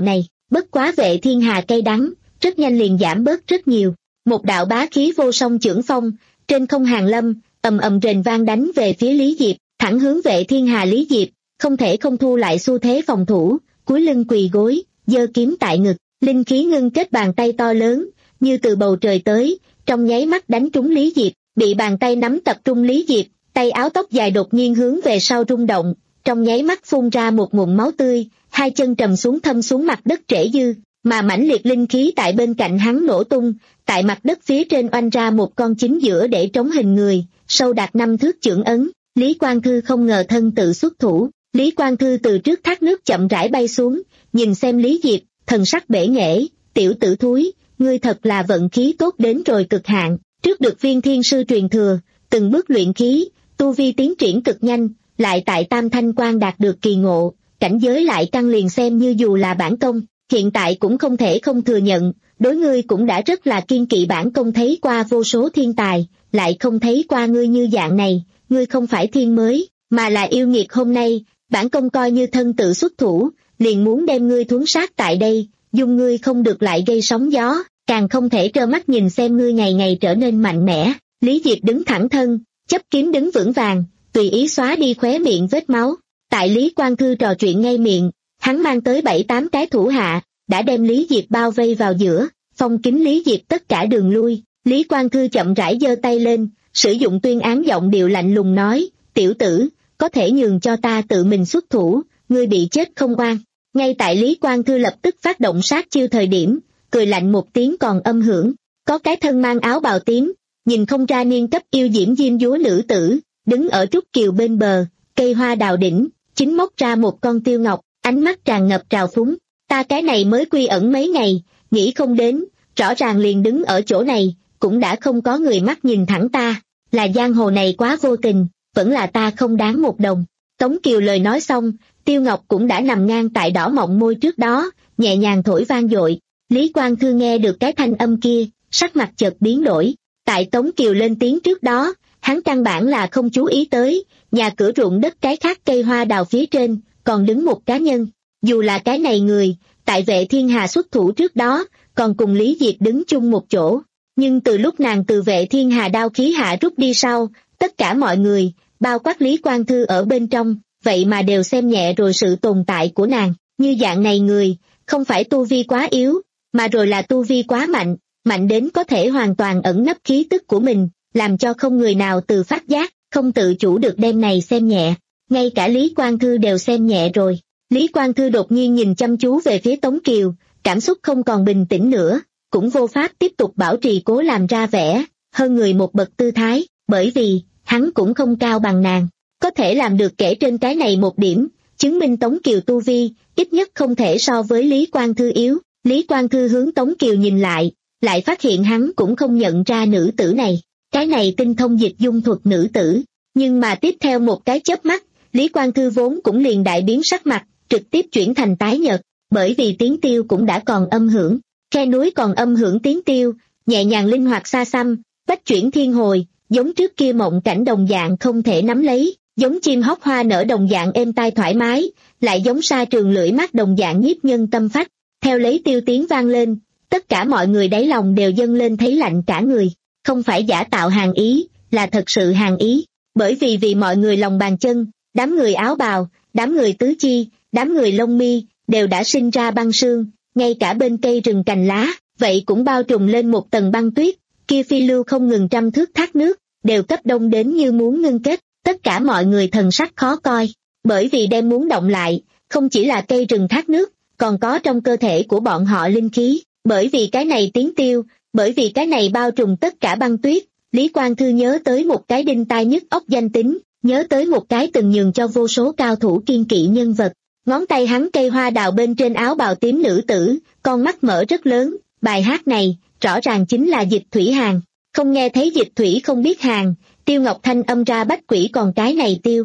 bất quá Vệ Thiên Hà cay đắng, rất nhanh liền giảm bớt rất nhiều. Một đạo bá khí vô song chưởng phong, trên không hàng lâm, ầm ầm rền vang đánh về phía Lý Diệp, thẳng hướng Vệ Thiên Hà. Lý Diệp không thể không thu lại xu thế phòng thủ, cúi lưng quỳ gối, giơ kiếm tại ngực, linh khí ngưng kết bàn tay to lớn, như từ bầu trời tới, trong nháy mắt đánh trúng Lý Diệp, bị bàn tay nắm tập trung Lý Diệp, tay áo tóc dài đột nhiên hướng về sau rung động, trong nháy mắt phun ra một ngụm máu tươi, hai chân trầm xuống thâm xuống mặt đất trễ dư, mà mãnh liệt linh khí tại bên cạnh hắn nổ tung, tại mặt đất phía trên oanh ra một con chính giữa để trống hình người, sâu đạt năm thước chưởng ấn. Lý Quang Thư không ngờ thân tự xuất thủ, Lý Quang Thư từ trước thác nước chậm rãi bay xuống, nhìn xem Lý Diệp, thần sắc bể nghệ, tiểu tử thúi, ngươi thật là vận khí tốt đến rồi cực hạn, trước được viên thiên sư truyền thừa, từng bước luyện khí, tu vi tiến triển cực nhanh, lại tại Tam Thanh Quan đạt được kỳ ngộ, cảnh giới lại tăng liền xem như dù là bản công, hiện tại cũng không thể không thừa nhận, đối ngươi cũng đã rất là kiên kỵ. Bản công thấy qua vô số thiên tài, lại không thấy qua ngươi như dạng này, ngươi không phải thiên mới, mà là yêu nghiệt. Hôm nay, bản công coi như thân tự xuất thủ, liền muốn đem ngươi thuấn sát tại đây, dùng ngươi không được lại gây sóng gió, càng không thể trơ mắt nhìn xem ngươi ngày ngày trở nên mạnh mẽ. Lý Diệp đứng thẳng thân, chấp kiếm đứng vững vàng, tùy ý xóa đi khóe miệng vết máu. Tại Lý Quang Thư trò chuyện ngay miệng, hắn mang tới bảy tám cái thủ hạ, đã đem Lý Diệp bao vây vào giữa, phong kín Lý Diệp tất cả đường lui. Lý Quang Thư chậm rãi giơ tay lên, sử dụng tuyên án giọng điệu lạnh lùng nói, tiểu tử, có thể nhường cho ta tự mình xuất thủ, ngươi bị chết không oan. Ngay tại Lý Quang Thư lập tức phát động sát chiêu thời điểm, cười lạnh một tiếng còn âm hưởng, có cái thân mang áo bào tím, nhìn không ra niên cấp yêu diễm diêm dúa nữ tử, đứng ở trúc kiều bên bờ, cây hoa đào đỉnh, chính móc ra một con tiêu ngọc, ánh mắt tràn ngập trào phúng. Ta cái này mới quy ẩn mấy ngày, nghĩ không đến, rõ ràng liền đứng ở chỗ này, cũng đã không có người mắt nhìn thẳng ta, là giang hồ này quá vô tình, vẫn là ta không đáng một đồng. Tống Kiều lời nói xong, tiêu ngọc cũng đã nằm ngang tại đỏ mọng môi trước đó, nhẹ nhàng thổi vang dội. Lý Quang Thư nghe được cái thanh âm kia, sắc mặt chợt biến đổi. Tại Tống Kiều lên tiếng trước đó, hắn căn bản là không chú ý tới, nhà cửa ruộng đất cái khác cây hoa đào phía trên, còn đứng một cá nhân. Dù là cái này người, tại Vệ Thiên Hà xuất thủ trước đó, còn cùng Lý Diệp đứng chung một chỗ. Nhưng từ lúc nàng từ Vệ Thiên Hà đao khí hạ rút đi sau, tất cả mọi người, bao quát Lý Quang Thư ở bên trong, vậy mà đều xem nhẹ rồi sự tồn tại của nàng. Như dạng này người, không phải tu vi quá yếu, mà rồi là tu vi quá mạnh, mạnh đến có thể hoàn toàn ẩn nấp khí tức của mình, làm cho không người nào từ phát giác, không tự chủ được đem này xem nhẹ. Ngay cả Lý Quang Thư đều xem nhẹ rồi. Lý Quang Thư đột nhiên nhìn chăm chú về phía Tống Kiều, cảm xúc không còn bình tĩnh nữa, cũng vô pháp tiếp tục bảo trì cố làm ra vẻ hơn người một bậc tư thái, bởi vì hắn cũng không cao bằng nàng, có thể làm được kể trên cái này một điểm, chứng minh Tống Kiều tu vi ít nhất không thể so với Lý Quang Thư yếu. Lý Quang Thư hướng Tống Kiều nhìn lại, lại phát hiện hắn cũng không nhận ra nữ tử này, cái này tinh thông dịch dung thuật nữ tử, nhưng mà tiếp theo một cái chớp mắt, Lý Quang Thư vốn cũng liền đại biến sắc mặt, trực tiếp chuyển thành tái nhợt, bởi vì tiếng tiêu cũng đã còn âm hưởng, khe núi còn âm hưởng tiếng tiêu, nhẹ nhàng linh hoạt xa xăm, bách chuyển thiên hồi, giống trước kia mộng cảnh đồng dạng không thể nắm lấy, giống chim hót hoa nở đồng dạng êm tai thoải mái, lại giống sa trường lưỡi mát đồng dạng nhiếp nhân tâm phách. Theo lấy tiêu tiếng vang lên, tất cả mọi người đáy lòng đều dâng lên thấy lạnh cả người, không phải giả tạo hàng ý, là thật sự hàng ý, bởi vì vì mọi người lòng bàn chân, đám người áo bào, đám người tứ chi, đám người lông mi, đều đã sinh ra băng sương, ngay cả bên cây rừng cành lá, vậy cũng bao trùm lên một tầng băng tuyết, kia phi lưu không ngừng trăm thước thác nước, đều cấp đông đến như muốn ngưng kết, tất cả mọi người thần sắc khó coi, bởi vì đem muốn động lại, không chỉ là cây rừng thác nước, còn có trong cơ thể của bọn họ linh khí, bởi vì cái này tiếng tiêu, bởi vì cái này bao trùm tất cả băng tuyết. Lý Quang Thư nhớ tới một cái đinh tai nhức óc danh tính, nhớ tới một cái từng nhường cho vô số cao thủ kiên kỵ nhân vật, ngón tay hắn cây hoa đào bên trên áo bào tím nữ tử, con mắt mở rất lớn, bài hát này, rõ ràng chính là Dịch Thủy Hàn, không nghe thấy Dịch Thủy không biết Hàn, Tiêu Ngọc Thanh âm ra bách quỷ còn cái này tiêu.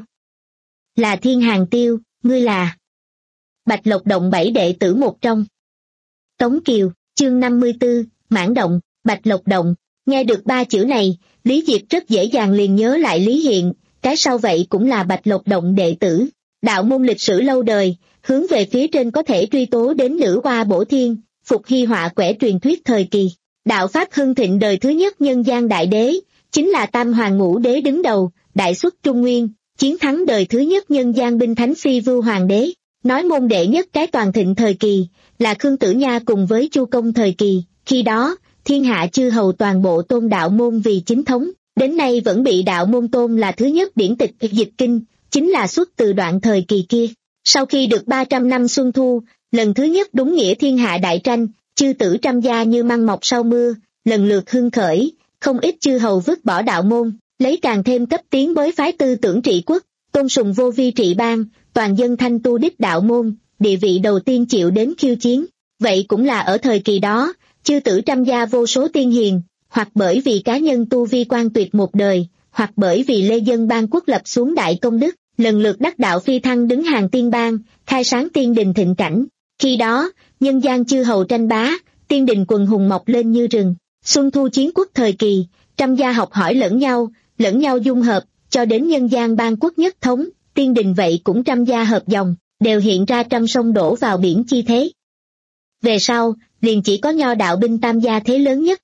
Là Thiên Hàn Tiêu, ngươi là Bạch Lộc Động bảy đệ tử một trong. Tống Kiều, chương năm mươi tư, Mãn Động, Bạch Lộc Động, nghe được ba chữ này, Lý Diệp rất dễ dàng liền nhớ lại Lý Hiện, cái sau vậy cũng là Bạch Lộc Động đệ tử. Đạo môn lịch sử lâu đời, hướng về phía trên có thể truy tố đến nữ oa bổ thiên, phục hy họa quẻ truyền thuyết thời kỳ. Đạo Pháp hưng thịnh đời thứ nhất nhân gian đại đế, chính là Tam Hoàng Ngũ Đế đứng đầu, đại xuất Trung Nguyên, chiến thắng đời thứ nhất nhân gian binh thánh phi vưu hoàng đế. Nói môn đệ nhất cái toàn thịnh thời kỳ, là Khương Tử Nha cùng với Chu Công thời kỳ, khi đó, thiên hạ chư hầu toàn bộ tôn đạo môn vì chính thống, đến nay vẫn bị đạo môn tôn là thứ nhất điển tịch dịch kinh, chính là xuất từ đoạn thời kỳ kia. Sau khi được ba trăm năm xuân thu, lần thứ nhất đúng nghĩa thiên hạ đại tranh, chư tử trăm gia như măng mọc sau mưa, lần lượt hưng khởi, không ít chư hầu vứt bỏ đạo môn, lấy càng thêm cấp tiến bối phái tư tưởng trị quốc, tôn sùng vô vi trị bang, toàn dân thanh tu đích đạo môn, địa vị đầu tiên chịu đến khiêu chiến. Vậy cũng là ở thời kỳ đó, chư tử trăm gia vô số tiên hiền, hoặc bởi vì cá nhân tu vi quan tuyệt một đời, hoặc bởi vì lê dân ban quốc lập xuống đại công đức, lần lượt đắc đạo phi thăng đứng hàng tiên bang, khai sáng tiên đình thịnh cảnh. Khi đó, nhân gian chư hầu tranh bá, tiên đình quần hùng mọc lên như rừng. Xuân thu chiến quốc thời kỳ, trăm gia học hỏi lẫn nhau, lẫn nhau dung hợp, cho đến nhân gian ban quốc nhất thống, tiên đình vậy cũng trăm gia hợp dòng, đều hiện ra trăm sông đổ vào biển chi thế. Về sau, liền chỉ có nho đạo binh tam gia thế lớn nhất.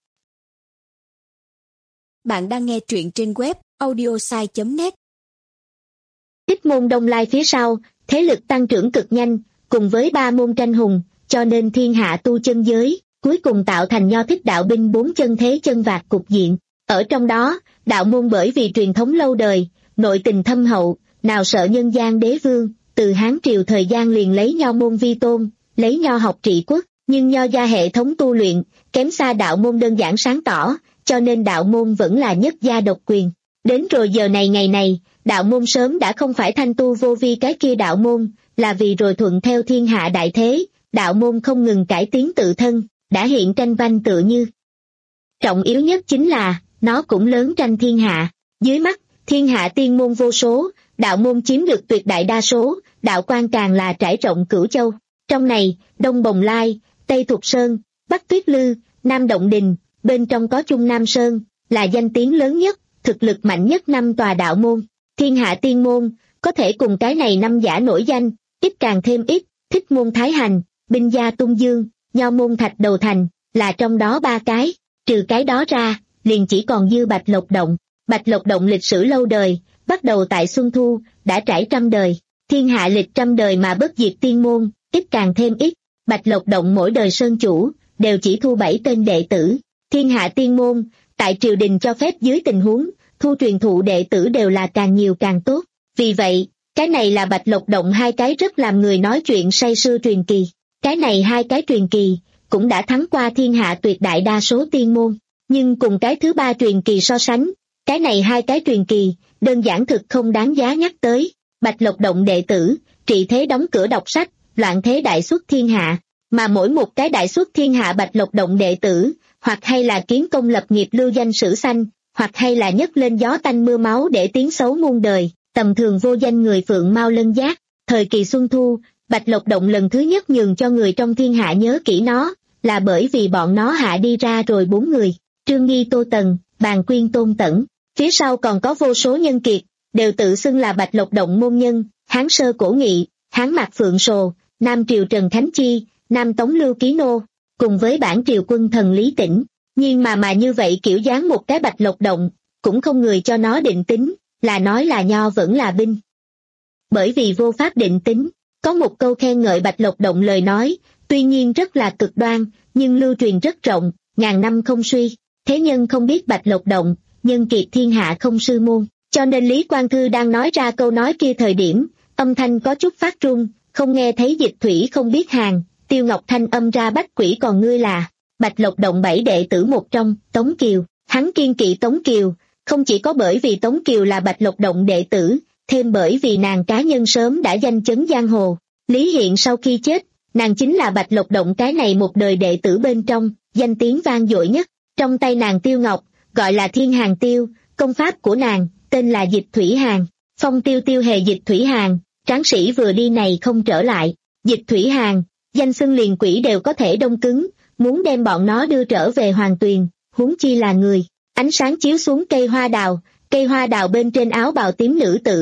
Bạn đang nghe truyện trên web audiosai chấm net. Thích môn Đông Lai phía sau, thế lực tăng trưởng cực nhanh, cùng với ba môn tranh hùng, cho nên thiên hạ tu chân giới, cuối cùng tạo thành nho thích đạo binh bốn chân thế chân vạc cục diện. Ở trong đó, đạo môn bởi vì truyền thống lâu đời, nội tình thâm hậu, nào sợ nhân gian đế vương, từ Hán triều thời gian liền lấy nho môn vi tôn, lấy nho học trị quốc, nhưng nho gia hệ thống tu luyện, kém xa đạo môn đơn giản sáng tỏ, cho nên đạo môn vẫn là nhất gia độc quyền. Đến rồi giờ này ngày này, đạo môn sớm đã không phải thanh tu vô vi cái kia đạo môn, là vì rồi thuận theo thiên hạ đại thế, đạo môn không ngừng cải tiến tự thân, đã hiện tranh vanh tựa như. Trọng yếu nhất chính là, nó cũng lớn tranh thiên hạ, dưới mắt, thiên hạ tiên môn vô số, đạo môn chiếm được tuyệt đại đa số, đạo quan càng là trải rộng cửu châu. Trong này, Đông Bồng Lai, Tây Thục Sơn, Bắc Tuyết Lư, Nam Động Đình, bên trong có Trung Nam Sơn, là danh tiếng lớn nhất, thực lực mạnh nhất năm tòa đạo môn. Thiên hạ tiên môn, có thể cùng cái này năm giả nổi danh, ít càng thêm ít, thích môn Thái Hành, Binh Gia Tung Dương, Nho môn Thạch Đầu Thành, là trong đó ba cái, trừ cái đó ra, liền chỉ còn dư Bạch Lộc Động. Bạch Lộc Động lịch sử lâu đời, bắt đầu tại Xuân Thu, đã trải trăm đời, thiên hạ lịch trăm đời mà bất diệt tiên môn, ít càng thêm ít. Bạch Lộc Động mỗi đời sơn chủ, đều chỉ thu bảy tên đệ tử. Thiên hạ tiên môn, tại triều đình cho phép dưới tình huống, thu truyền thụ đệ tử đều là càng nhiều càng tốt. Vì vậy, cái này là Bạch Lộc Động hai cái rất làm người nói chuyện say sưa truyền kỳ. Cái này hai cái truyền kỳ, cũng đã thắng qua thiên hạ tuyệt đại đa số tiên môn. Nhưng cùng cái thứ ba truyền kỳ so sánh, cái này hai cái truyền kỳ, đơn giản thực không đáng giá nhắc tới. Bạch Lộc Động đệ tử, trị thế đóng cửa đọc sách, loạn thế đại xuất thiên hạ. Mà mỗi một cái đại xuất thiên hạ Bạch Lộc Động đệ tử, hoặc hay là kiến công lập nghiệp lưu danh sử xanh, hoặc hay là nhấc lên gió tanh mưa máu để tiếng xấu muôn đời, tầm thường vô danh người phượng mau lân giác. Thời kỳ Xuân Thu, Bạch Lộc Động lần thứ nhất nhường cho người trong thiên hạ nhớ kỹ nó, là bởi vì bọn nó hạ đi ra rồi bốn người, Trương Nghi Tô Tần, Bàn Quyên Tôn Tẩn, phía sau còn có vô số nhân kiệt, đều tự xưng là Bạch Lộc Động môn nhân, Hán Sơ Cổ Nghị, Hán Mạc Phượng Sồ, Nam Triều Trần Khánh Chi, Nam Tống Lưu Ký Nô, cùng với bản triều quân thần Lý Tĩnh. Nhưng mà mà như vậy kiểu dáng một cái Bạch Lộc Động, cũng không người cho nó định tính, là nói là nho vẫn là binh. Bởi vì vô pháp định tính, có một câu khen ngợi Bạch Lộc Động lời nói, tuy nhiên rất là cực đoan, nhưng lưu truyền rất rộng, ngàn năm không suy. Thế nhân không biết Bạch Lộc Động, nhân kiệt thiên hạ không sư môn, cho nên Lý Quang Thư đang nói ra câu nói kia thời điểm, âm thanh có chút phát run, không nghe thấy dịch thủy không biết hàng, Tiêu Ngọc Thanh âm ra bách quỷ còn ngươi là. Bạch Lộc Động bảy đệ tử một trong, Tống Kiều, hắn kiên kỵ Tống Kiều, không chỉ có bởi vì Tống Kiều là Bạch Lộc Động đệ tử, thêm bởi vì nàng cá nhân sớm đã danh chấn giang hồ. Lý Hiện sau khi chết, nàng chính là Bạch Lộc Động cái này một đời đệ tử bên trong, danh tiếng vang dội nhất. Trong tay nàng Tiêu Ngọc, gọi là Thiên Hàng Tiêu, công pháp của nàng, tên là Dịch Thủy Hàng, phong tiêu tiêu hề Dịch Thủy Hàng, tráng sĩ vừa đi này không trở lại. Dịch Thủy Hàng, danh xưng liền quỷ đều có thể đông cứng, muốn đem bọn nó đưa trở về hoàng tuyền, huống chi là người. Ánh sáng chiếu xuống cây hoa đào, cây hoa đào bên trên áo bào tím nữ tử,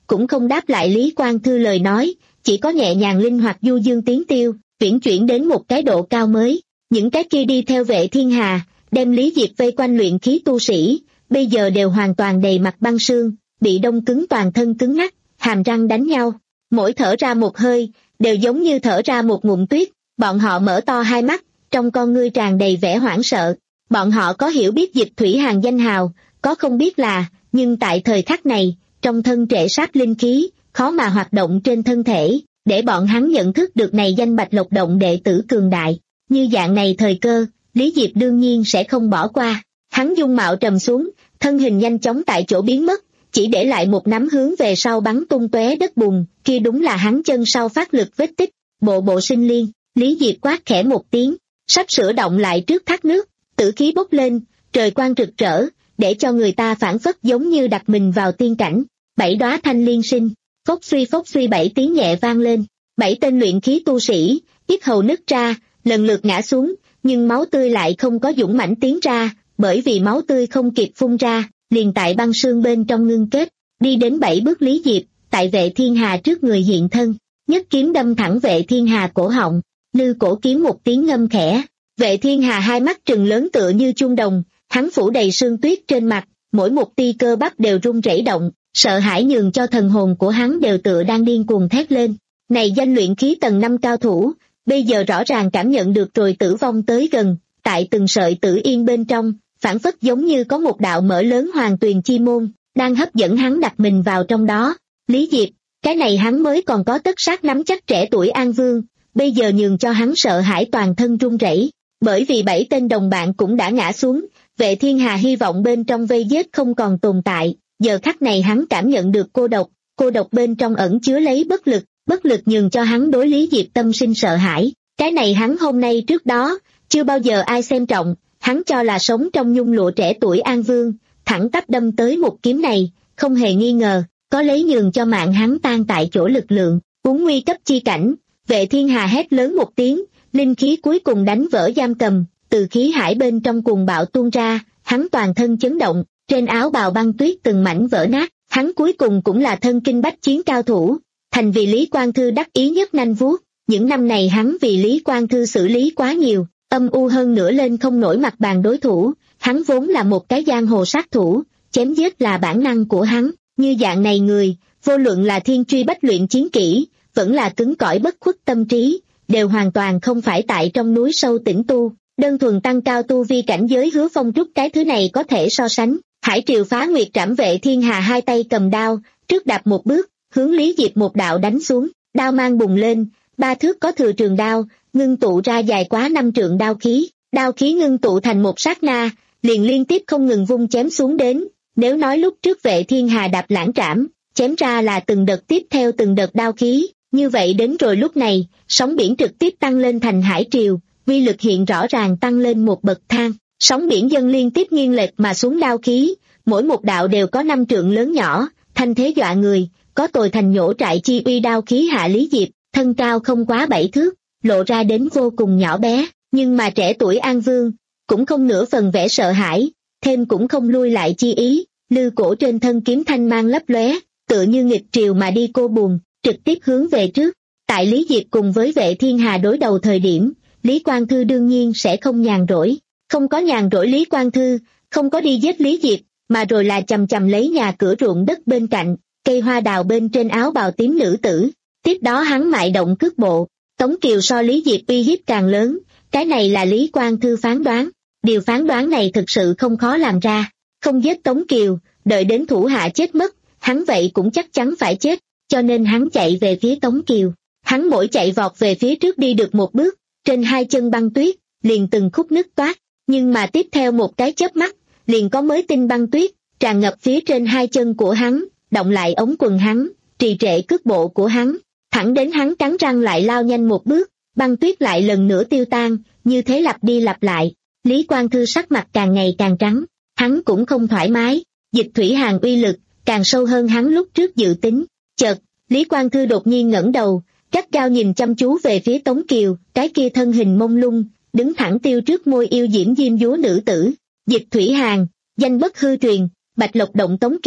cũng không đáp lại Lý Quang Thư lời nói, chỉ có nhẹ nhàng linh hoạt du dương tiếng tiêu, chuyển chuyển đến một cái độ cao mới. Những cái kia đi theo Vệ Thiên Hà, đem Lý Diệp vây quanh luyện khí tu sĩ, bây giờ đều hoàn toàn đầy mặt băng sương, bị đông cứng toàn thân cứng ngắc, hàm răng đánh nhau. Mỗi thở ra một hơi, đều giống như thở ra một ngụm tuyết, bọn họ mở to hai mắt, trong con ngươi tràn đầy vẻ hoảng sợ. Bọn họ có hiểu biết Dịch Thủy Hàn danh hào, có không biết là, nhưng tại thời khắc này, trong thân trệ sát linh khí, khó mà hoạt động trên thân thể, để bọn hắn nhận thức được này danh Bạch Lộc Động đệ tử cường đại. Như dạng này thời cơ, Lý Diệp đương nhiên sẽ không bỏ qua. Hắn dung mạo trầm xuống, thân hình nhanh chóng tại chỗ biến mất, chỉ để lại một nắm hướng về sau bắn tung tóe đất bùn, kia đúng là hắn chân sau phát lực vết tích. Bộ bộ sinh liên, Lý Diệp quát khẽ một tiếng, sắp sửa động lại trước thác nước, tử khí bốc lên, trời quang rực rỡ, để cho người ta phản phất giống như đặt mình vào tiên cảnh. Bảy đóa thanh liên sinh, phốc suy phốc suy bảy tiếng nhẹ vang lên, bảy tên luyện khí tu sĩ, yết hầu nứt ra, lần lượt ngã xuống, nhưng máu tươi lại không có dũng mãnh tiến ra, bởi vì máu tươi không kịp phun ra, liền tại băng sương bên trong ngưng kết. Đi đến bảy bước Lý Diệp, tại Vệ Thiên Hà trước người hiện thân, nhất kiếm đâm thẳng Vệ Thiên Hà cổ họng, lư cổ kiếm một tiếng ngâm khẽ. Vệ Thiên Hà hai mắt trừng lớn tựa như chuông đồng, hắn phủ đầy sương tuyết trên mặt, mỗi một ti cơ bắp đều run rẩy động, sợ hãi nhường cho thần hồn của hắn đều tựa đang điên cuồng thét lên. Này danh luyện khí tầng năm cao thủ, bây giờ rõ ràng cảm nhận được rồi tử vong tới gần, tại từng sợi tử yên bên trong, phản phất giống như có một đạo mở lớn hoàng tuyền chi môn, đang hấp dẫn hắn đặt mình vào trong đó. Lý Diệp, cái này hắn mới còn có tất sát nắm chắc trẻ tuổi An Vương, bây giờ nhường cho hắn sợ hãi toàn thân run rẩy, bởi vì bảy tên đồng bạn cũng đã ngã xuống. Vệ Thiên Hà hy vọng bên trong vây giết không còn tồn tại, giờ khắc này hắn cảm nhận được cô độc, cô độc bên trong ẩn chứa lấy bất lực, bất lực nhường cho hắn đối Lý Diệp tâm sinh sợ hãi. Cái này hắn hôm nay trước đó, chưa bao giờ ai xem trọng, hắn cho là sống trong nhung lụa trẻ tuổi An Vương, thẳng tắp đâm tới một kiếm này, không hề nghi ngờ, có lấy nhường cho mạng hắn tan tại chỗ lực lượng, uống nguy cấp chi cảnh. Vệ Thiên Hà hét lớn một tiếng, linh khí cuối cùng đánh vỡ giam cầm, từ khí hải bên trong cuồng bạo tuôn ra, hắn toàn thân chấn động, trên áo bào băng tuyết từng mảnh vỡ nát, hắn cuối cùng cũng là thân kinh bách chiến cao thủ, thành vì Lý Quang Thư đắc ý nhất nanh vuốt. Những năm này hắn vì Lý Quang Thư xử lý quá nhiều, âm u hơn nữa lên không nổi mặt bàn đối thủ, hắn vốn là một cái giang hồ sát thủ, chém giết là bản năng của hắn, như dạng này người, vô luận là thiên truy bách luyện chiến kỹ, vẫn là cứng cỏi bất khuất tâm trí, đều hoàn toàn không phải tại trong núi sâu tĩnh tu, đơn thuần tăng cao tu vi cảnh giới Hứa Phong Trúc cái thứ này có thể so sánh. Hải triều phá nguyệt trảm. Vệ Thiên Hà hai tay cầm đao, trước đạp một bước, hướng Lý Diệp một đạo đánh xuống, đao mang bùng lên, ba thước có thừa trường đao, ngưng tụ ra dài quá năm trượng đao khí, đao khí ngưng tụ thành một sát na, liền liên tiếp không ngừng vung chém xuống đến. Nếu nói lúc trước Vệ Thiên Hà đạp lãng trảm, chém ra là từng đợt tiếp theo từng đợt đao khí, như vậy đến rồi lúc này, sóng biển trực tiếp tăng lên thành hải triều, uy lực hiện rõ ràng tăng lên một bậc thang. Sóng biển dân liên tiếp nghiêng lệch mà xuống đao khí, mỗi một đạo đều có năm trượng lớn nhỏ, thanh thế dọa người, có tồi thành nhổ trại chi uy. Đao khí hạ Lý Diệp, thân cao không quá bảy thước, lộ ra đến vô cùng nhỏ bé, nhưng mà trẻ tuổi An Vương, cũng không nửa phần vẻ sợ hãi, thêm cũng không lui lại chi ý, lư cổ trên thân kiếm thanh mang lấp lóe, tựa như nghịch triều mà đi cô buồn, trực tiếp hướng về trước. Tại Lý Diệp cùng với Vệ Thiên Hà đối đầu thời điểm, Lý Quang Thư đương nhiên sẽ không nhàn rỗi, không có nhàn rỗi Lý Quang Thư, không có đi giết Lý Diệp, mà rồi là chầm chầm lấy nhà cửa ruộng đất bên cạnh, cây hoa đào bên trên áo bào tím nữ tử. Tiếp đó hắn mại động cước bộ, Tống Kiều so Lý Diệp uy hiếp càng lớn, cái này là Lý Quang Thư phán đoán, điều phán đoán này thực sự không khó làm ra, không giết Tống Kiều, đợi đến thủ hạ chết mất, hắn vậy cũng chắc chắn phải chết, cho nên hắn chạy về phía Tống Kiều. Hắn mỗi chạy vọt về phía trước đi được một bước, trên hai chân băng tuyết, liền từng khúc nứt toát, nhưng mà tiếp theo một cái chớp mắt, liền có mới tinh băng tuyết, tràn ngập phía trên hai chân của hắn, động lại ống quần hắn, trì trệ cước bộ của hắn, thẳng đến hắn cắn răng lại lao nhanh một bước, băng tuyết lại lần nữa tiêu tan, như thế lặp đi lặp lại. Lý Quang Thư sắc mặt càng ngày càng trắng, hắn cũng không thoải mái, Dịch Thủy Hàn uy lực, càng sâu hơn hắn lúc trước dự tính. Chợt, Lý Quang Thư đột nhiên ngẩng đầu, gắt gao nhìn chăm chú về phía Tống Kiều, cái kia thân hình mông lung, đứng thẳng tiêu trước môi yêu diễm diêm dúa nữ tử. Dịch Thủy Hàn, danh bất hư truyền, Bạch Lộc Động Tống Kiều,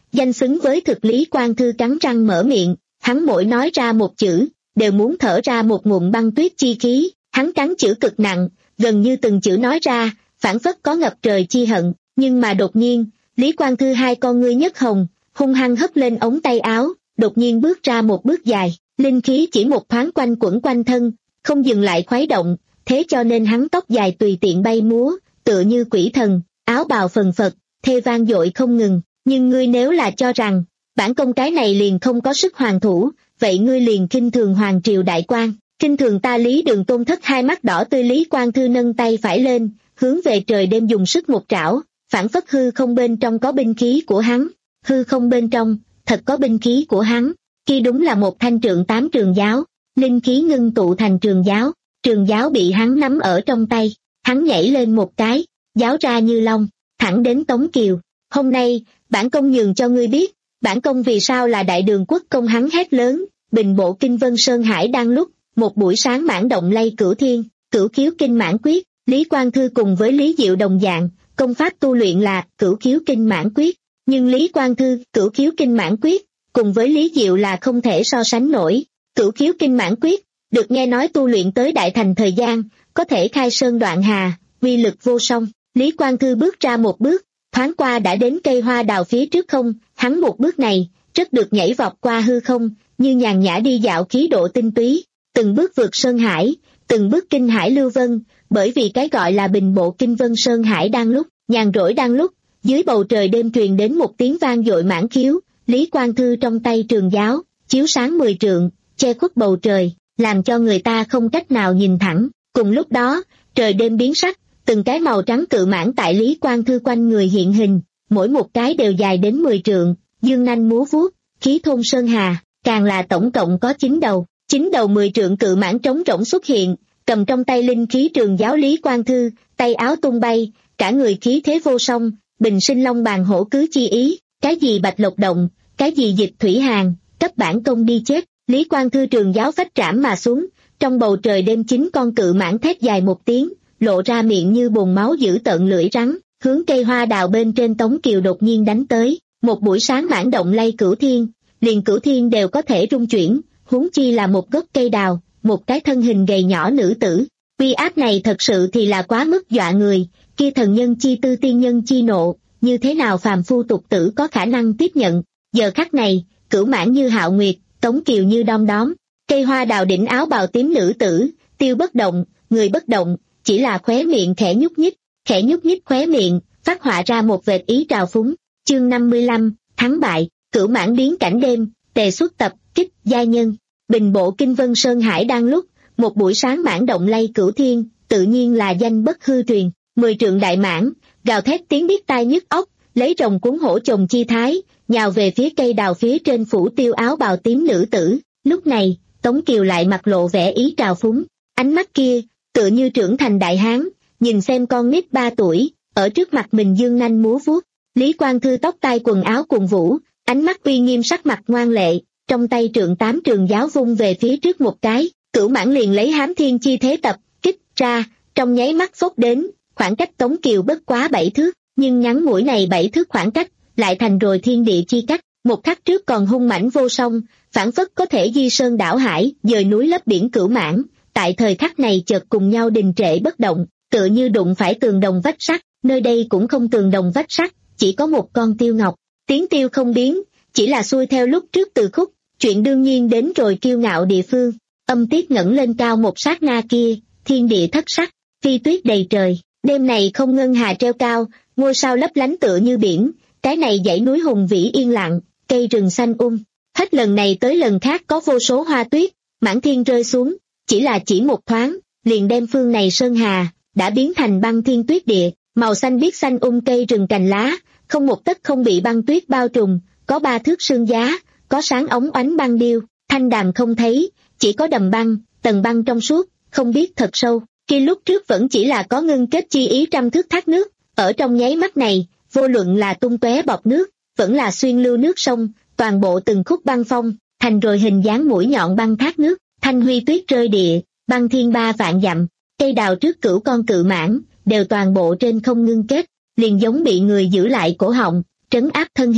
danh xứng với thực. Lý Quang Thư cắn răng mở miệng, hắn mỗi nói ra một chữ, đều muốn thở ra một ngụm băng tuyết chi khí, hắn cắn chữ cực nặng, gần như từng chữ nói ra, phảng phất có ngập trời chi hận, nhưng mà đột nhiên, Lý Quang Thư hai con ngươi nhất hồng, hung hăng hất lên ống tay áo, đột nhiên bước ra một bước dài, linh khí chỉ một thoáng quanh quẩn quanh thân, không dừng lại khuấy động, thế cho nên hắn tóc dài tùy tiện bay múa, tựa như quỷ thần, áo bào phần phật, thê vang dội không ngừng, nhưng ngươi nếu là cho rằng, bản công cái này liền không có sức hoàn thủ, vậy ngươi liền khinh thường hoàng triều đại quan, khinh thường ta Lý Đường Tôn thất hai mắt đỏ tươi. Lý Quang Thư nâng tay phải lên, hướng về trời đêm dùng sức một trảo, phản phất hư không bên trong có binh khí của hắn, hư không bên trong, thật có binh khí của hắn, kia đúng là một thanh trượng tám trường giáo, linh khí ngưng tụ thành trường giáo, trường giáo bị hắn nắm ở trong tay, hắn nhảy lên một cái, giáo ra như long, thẳng đến Tống Kiều. Hôm nay, bản công nhường cho ngươi biết, bản công vì sao là đại đường quốc công. Hắn hét lớn, bình bộ kinh vân sơn hải đang lúc, một buổi sáng mãn động lay cửu thiên, cửu khiếu kinh mãn quyết. Lý Quang Thư cùng với Lý Diệu đồng dạng, công pháp tu luyện là cửu khiếu kinh mãn quyết, nhưng Lý Quang Thư cửu khiếu kinh mãn quyết, cùng với Lý Diệu là không thể so sánh nổi. Cửu khiếu kinh mãn quyết, được nghe nói tu luyện tới đại thành thời gian, có thể khai sơn đoạn hà, uy lực vô song. Lý Quang Thư bước ra một bước, thoáng qua đã đến cây hoa đào phía trước không, hắn một bước này, rất được nhảy vọt qua hư không, như nhàn nhã đi dạo khí độ tinh túy, từng bước vượt sơn hải, từng bước kinh hải lưu vân, bởi vì cái gọi là bình bộ kinh vân sơn hải đang lúc, nhàn rỗi đang lúc, dưới bầu trời đêm truyền đến một tiếng vang dội mãn khiếu, Lý Quang Thư trong tay trường giáo, chiếu sáng mười trượng, che khuất bầu trời, làm cho người ta không cách nào nhìn thẳng. Cùng lúc đó, trời đêm biến sắc, từng cái màu trắng cự mãng tại Lý Quang Thư quanh người hiện hình, mỗi một cái đều dài đến mười trượng, dương nanh múa vuốt, khí thôn sơn hà, càng là tổng cộng có chín đầu, chín đầu mười trượng cự mãng trống rỗng xuất hiện, cầm trong tay linh khí trường giáo. Lý Quang Thư, tay áo tung bay, cả người khí thế vô song, bình sinh long bàn hổ cứ chi ý, cái gì bạch lộc động, cái gì dịch thủy hàng, cấp bản công đi chết. Lý Quang Thư trường giáo phách trảm mà xuống, trong bầu trời đêm chín con cự mãng thét dài một tiếng, lộ ra miệng như bồn máu dữ tợn lưỡi rắn, hướng cây hoa đào bên trên Tống Kiều đột nhiên đánh tới. Một buổi sáng mãn động lay cửu thiên, liền cửu thiên đều có thể rung chuyển, huống chi là một gốc cây đào, một cái thân hình gầy nhỏ nữ tử. Uy áp này thật sự thì là quá mức dọa người, kia thần nhân chi tư tiên nhân chi nộ, như thế nào phàm phu tục tử có khả năng tiếp nhận. Giờ khắc này, cửu mãng như hạo nguyệt, Tống Kiều như đom đóm, cây hoa đào đỉnh áo bào tím nữ tử, tiêu bất động, người bất động, chỉ là khóe miệng khẽ nhúc nhích, khẽ nhúc nhích khóe miệng, phát họa ra một vệt ý trào phúng. Chương năm mươi lăm, thắng bại, cửu mãng biến cảnh đêm, tề xuất tập, kích, giai nhân. Bình bộ kinh vân sơn hải đang lúc, một buổi sáng mãn động lay cửu thiên, tự nhiên là danh bất hư truyền, mười trượng đại mãng, gào thét tiếng điếc tai nhức óc, lấy rồng cuốn hổ chồng chi thái, nhào về phía cây đào phía trên phủ tiêu áo bào tím nữ tử. Lúc này, Tống Kiều lại mặt lộ vẻ ý trào phúng, ánh mắt kia, tựa như trưởng thành đại hán, nhìn xem con nít ba tuổi, ở trước mặt mình dương nanh múa vuốt. Lý Quang Thư tóc tai quần áo cùng vũ, ánh mắt uy nghiêm sắc mặt ngoan lệ, trong tay trượng tám trường giáo vung về phía trước một cái, cửu mãng liền lấy hám thiên chi thế tập, kích ra, trong nháy mắt phốc đến, khoảng cách Tống Kiều bất quá bảy thước, nhưng ngắn ngủi này bảy thước khoảng cách, lại thành rồi thiên địa chi cách, một khắc trước còn hung mãnh vô song, phản phất có thể di sơn đảo hải, dời núi lấp biển cửu mãng, tại thời khắc này chợt cùng nhau đình trệ bất động, tựa như đụng phải tường đồng vách sắt, nơi đây cũng không tường đồng vách sắt, chỉ có một con tiêu ngọc, tiếng tiêu không biến, chỉ là xuôi theo lúc trước từ khúc, chuyện đương nhiên đến rồi kiêu ngạo địa phương, âm tiết ngẩng lên cao một sát na kia, thiên địa thất sắc, phi tuyết đầy trời, đêm này không ngân hà treo cao, ngôi sao lấp lánh tựa như biển, cái này dãy núi hùng vĩ yên lặng, cây rừng xanh um, hết lần này tới lần khác có vô số hoa tuyết, mãn thiên rơi xuống, chỉ là chỉ một thoáng, liền đem phương này sơn hà, đã biến thành băng thiên tuyết địa, màu xanh biếc xanh um cây rừng cành lá, không một tấc không bị băng tuyết bao trùm, có ba thước sương giá, có sáng óng oánh băng điêu, thanh đàm không thấy, chỉ có đầm băng, tầng băng trong suốt, không biết thật sâu, khi lúc trước vẫn chỉ là có ngưng kết chi ý trăm thước thác nước, ở trong nháy mắt này, vô luận là tung tóe bọt nước, vẫn là xuyên lưu nước sông, toàn bộ từng khúc băng phong, thành rồi hình dáng mũi nhọn băng thác nước, thanh huy tuyết rơi địa, băng thiên ba vạn dặm, cây đào trước cửu con cự mãng, đều toàn bộ trên không ngưng kết, liền giống bị người giữ lại cổ họng, trấn áp thân hình.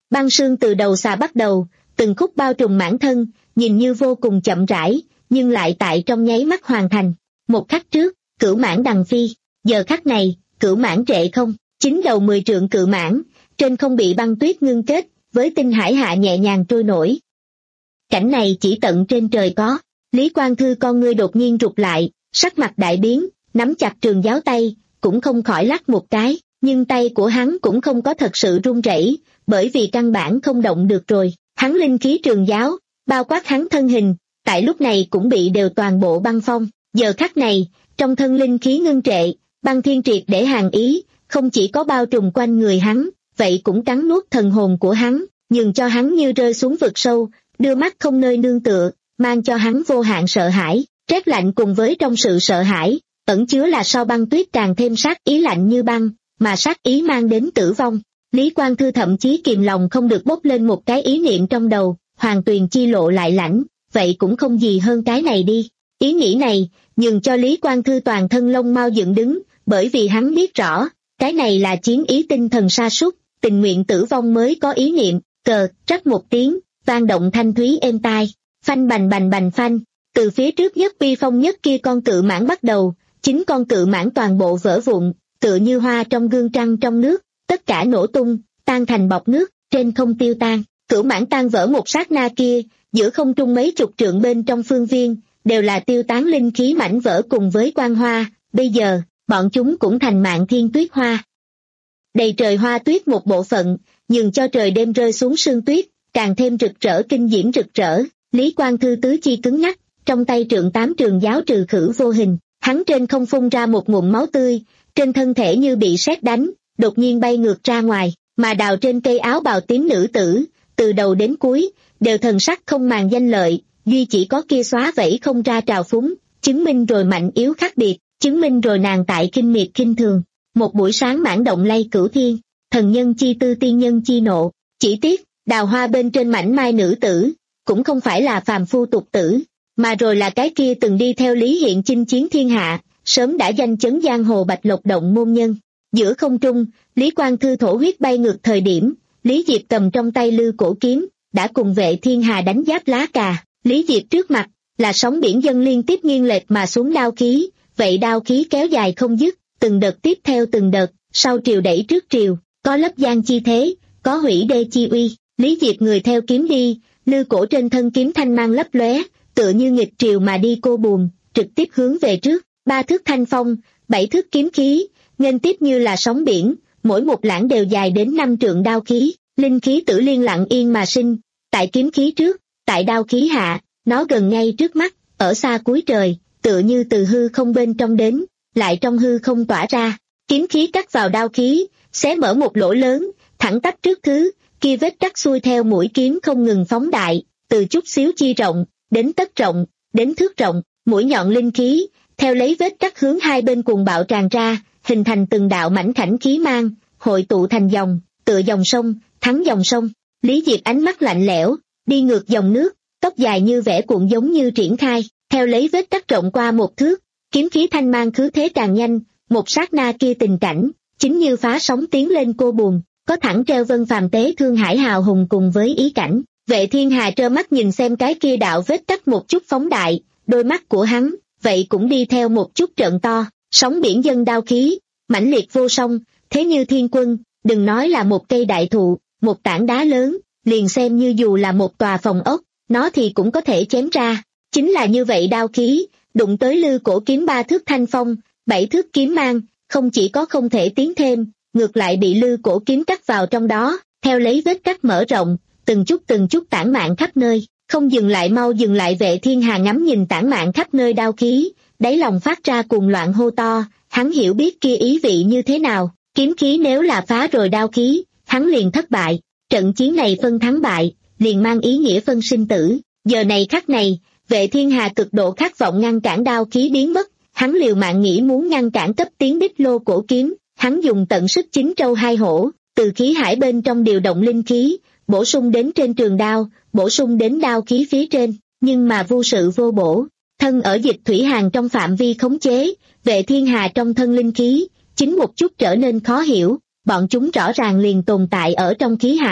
Băng sương từ đầu xà bắt đầu, từng khúc bao trùm mãn thân, nhìn như vô cùng chậm rãi, nhưng lại tại trong nháy mắt hoàn thành. Một khắc trước, cửu mãn đằng phi, giờ khắc này, cửu mãn trệ không, chín đầu mười trượng cự mãn, trên không bị băng tuyết ngưng kết, với tinh hải hạ nhẹ nhàng trôi nổi. Cảnh này chỉ tận trên trời có. Lý Quang Thư con ngươi đột nhiên rụt lại, sắc mặt đại biến, nắm chặt trường giáo tay, cũng không khỏi lắc một cái, nhưng tay của hắn cũng không có thật sự run rẩy, bởi vì căn bản không động được rồi. Hắn linh khí trường giáo, bao quát hắn thân hình, tại lúc này cũng bị đều toàn bộ băng phong. Giờ khắc này, trong thân linh khí ngưng trệ, băng thiên triệt để hàng ý, không chỉ có bao trùm quanh người hắn, vậy cũng cắn nuốt thần hồn của hắn, nhường cho hắn như rơi xuống vực sâu, đưa mắt không nơi nương tựa, mang cho hắn vô hạn sợ hãi. Rét lạnh cùng với trong sự sợ hãi, ẩn chứa là so băng tuyết càng thêm sát ý lạnh như băng, mà sát ý mang đến tử vong. Lý Quang Thư thậm chí kìm lòng không được bốc lên một cái ý niệm trong đầu, Hoàng Tuyền chi lộ lại lãnh, vậy cũng không gì hơn cái này đi. Ý nghĩ này, nhường cho Lý Quang Thư toàn thân lông mau dựng đứng, bởi vì hắn biết rõ, cái này là chiến ý tinh thần sa sút, tình nguyện tử vong mới có ý niệm. Cờ, trắc một tiếng, vang động thanh thúy êm tai, phanh bành bành bành phanh, từ phía trước nhất uy phong nhất kia con cự mãn bắt đầu, chính con cự mãn toàn bộ vỡ vụn, tựa như hoa trong gương trăng trong nước, tất cả nổ tung, tan thành bọt nước, trên không tiêu tan. Cửu mãn tan vỡ một sát na kia, giữa không trung mấy chục trượng bên trong phương viên, đều là tiêu tán linh khí mảnh vỡ cùng với quang hoa, bây giờ, bọn chúng cũng thành mạn thiên tuyết hoa. Đầy trời hoa tuyết một bộ phận, nhường cho trời đêm rơi xuống sương tuyết, càng thêm rực rỡ kinh diễm rực rỡ. Lý Quang Thư tứ chi cứng ngắc, trong tay trượng tám trường giáo trừ khử vô hình, hắn trên không phun ra một ngụm máu tươi, trên thân thể như bị sét đánh, đột nhiên bay ngược ra ngoài, mà đào trên cây áo bào tím nữ tử, từ đầu đến cuối, đều thần sắc không màng danh lợi, duy chỉ có kia xóa vẫy không ra trào phúng, chứng minh rồi mạnh yếu khác biệt, chứng minh rồi nàng tại kinh miệt kinh thường. Một buổi sáng mãn động lay cửu thiên, thần nhân chi tư tiên nhân chi nộ, chỉ tiếc, đào hoa bên trên mảnh mai nữ tử, cũng không phải là phàm phu tục tử, mà rồi là cái kia từng đi theo Lý Hiện chinh chiến thiên hạ, sớm đã danh chấn giang hồ Bạch Lộc Động môn nhân. Giữa không trung, Lý Quang Thư thổ huyết bay ngược thời điểm, Lý Diệp cầm trong tay lư cổ kiếm, đã cùng vệ thiên hà đánh giáp lá cà. Lý Diệp trước mặt, là sóng biển dân liên tiếp nghiêng lệch mà xuống đao khí, vậy đao khí kéo dài không dứt, từng đợt tiếp theo từng đợt, sau triều đẩy trước triều, có lấp giang chi thế, có hủy đê chi uy. Lý Diệp người theo kiếm đi, lư cổ trên thân kiếm thanh mang lấp lóe, tựa như nghịch triều mà đi cô buồm, trực tiếp hướng về trước, ba thước thanh phong, bảy thước kiếm khí, nghênh tiếp như là sóng biển, mỗi một lãng đều dài đến năm trượng đao khí, linh khí tử liên lặng yên mà sinh, tại kiếm khí trước, tại đao khí hạ, nó gần ngay trước mắt, ở xa cuối trời, tựa như từ hư không bên trong đến, lại trong hư không tỏa ra, kiếm khí cắt vào đao khí, xé mở một lỗ lớn, thẳng tắp trước thứ, kia vết cắt xuôi theo mũi kiếm không ngừng phóng đại, từ chút xíu chi rộng, đến tất rộng, đến thước rộng, mũi nhọn linh khí, theo lấy vết cắt hướng hai bên cuồng bạo tràn ra, hình thành từng đạo mảnh khảnh khí mang, hội tụ thành dòng, tựa dòng sông, thắng dòng sông. Lý Diệp ánh mắt lạnh lẽo, đi ngược dòng nước, tóc dài như vẽ cuộn giống như triển khai, theo lấy vết cắt rộng qua một thước, kiếm khí thanh mang khứ thế càng nhanh, một sát na kia tình cảnh, chính như phá sóng tiến lên cô buồm, có thẳng treo vân phàm tế thương hải hào hùng cùng với ý cảnh. Vệ thiên hà trơ mắt nhìn xem cái kia đạo vết cắt một chút phóng đại, đôi mắt của hắn, vậy cũng đi theo một chút trợn to, sóng biển dân đao khí, mãnh liệt vô song, thế như thiên quân, đừng nói là một cây đại thụ, một tảng đá lớn, liền xem như dù là một tòa phòng ốc, nó thì cũng có thể chém ra. Chính là như vậy đao khí, đụng tới lư cổ kiếm ba thước thanh phong, bảy thước kiếm mang, không chỉ có không thể tiến thêm, ngược lại bị lư cổ kiếm cắt vào trong đó, theo lấy vết cắt mở rộng, từng chút từng chút tản mạn khắp nơi, không dừng lại mau dừng lại. Vệ thiên hà ngắm nhìn tản mạn khắp nơi đao khí, đáy lòng phát ra cuồng loạn hô to, hắn hiểu biết kia ý vị như thế nào, kiếm khí nếu là phá rồi đao khí, hắn liền thất bại, trận chiến này phân thắng bại, liền mang ý nghĩa phân sinh tử. Giờ này khắc này, Vệ thiên hà cực độ khát vọng ngăn cản đao khí biến mất, hắn liều mạng nghĩ muốn ngăn cản cấp tiến đích lô cổ kiếm, hắn dùng tận sức chín trâu hai hổ, từ khí hải bên trong điều động linh khí, bổ sung đến trên trường đao, bổ sung đến đao khí phía trên, nhưng mà vô sự vô bổ, thân ở dịch thủy hàng trong phạm vi khống chế, Vệ thiên hà trong thân linh khí, chính một chút trở nên khó hiểu, bọn chúng rõ ràng liền tồn tại ở trong khí hải,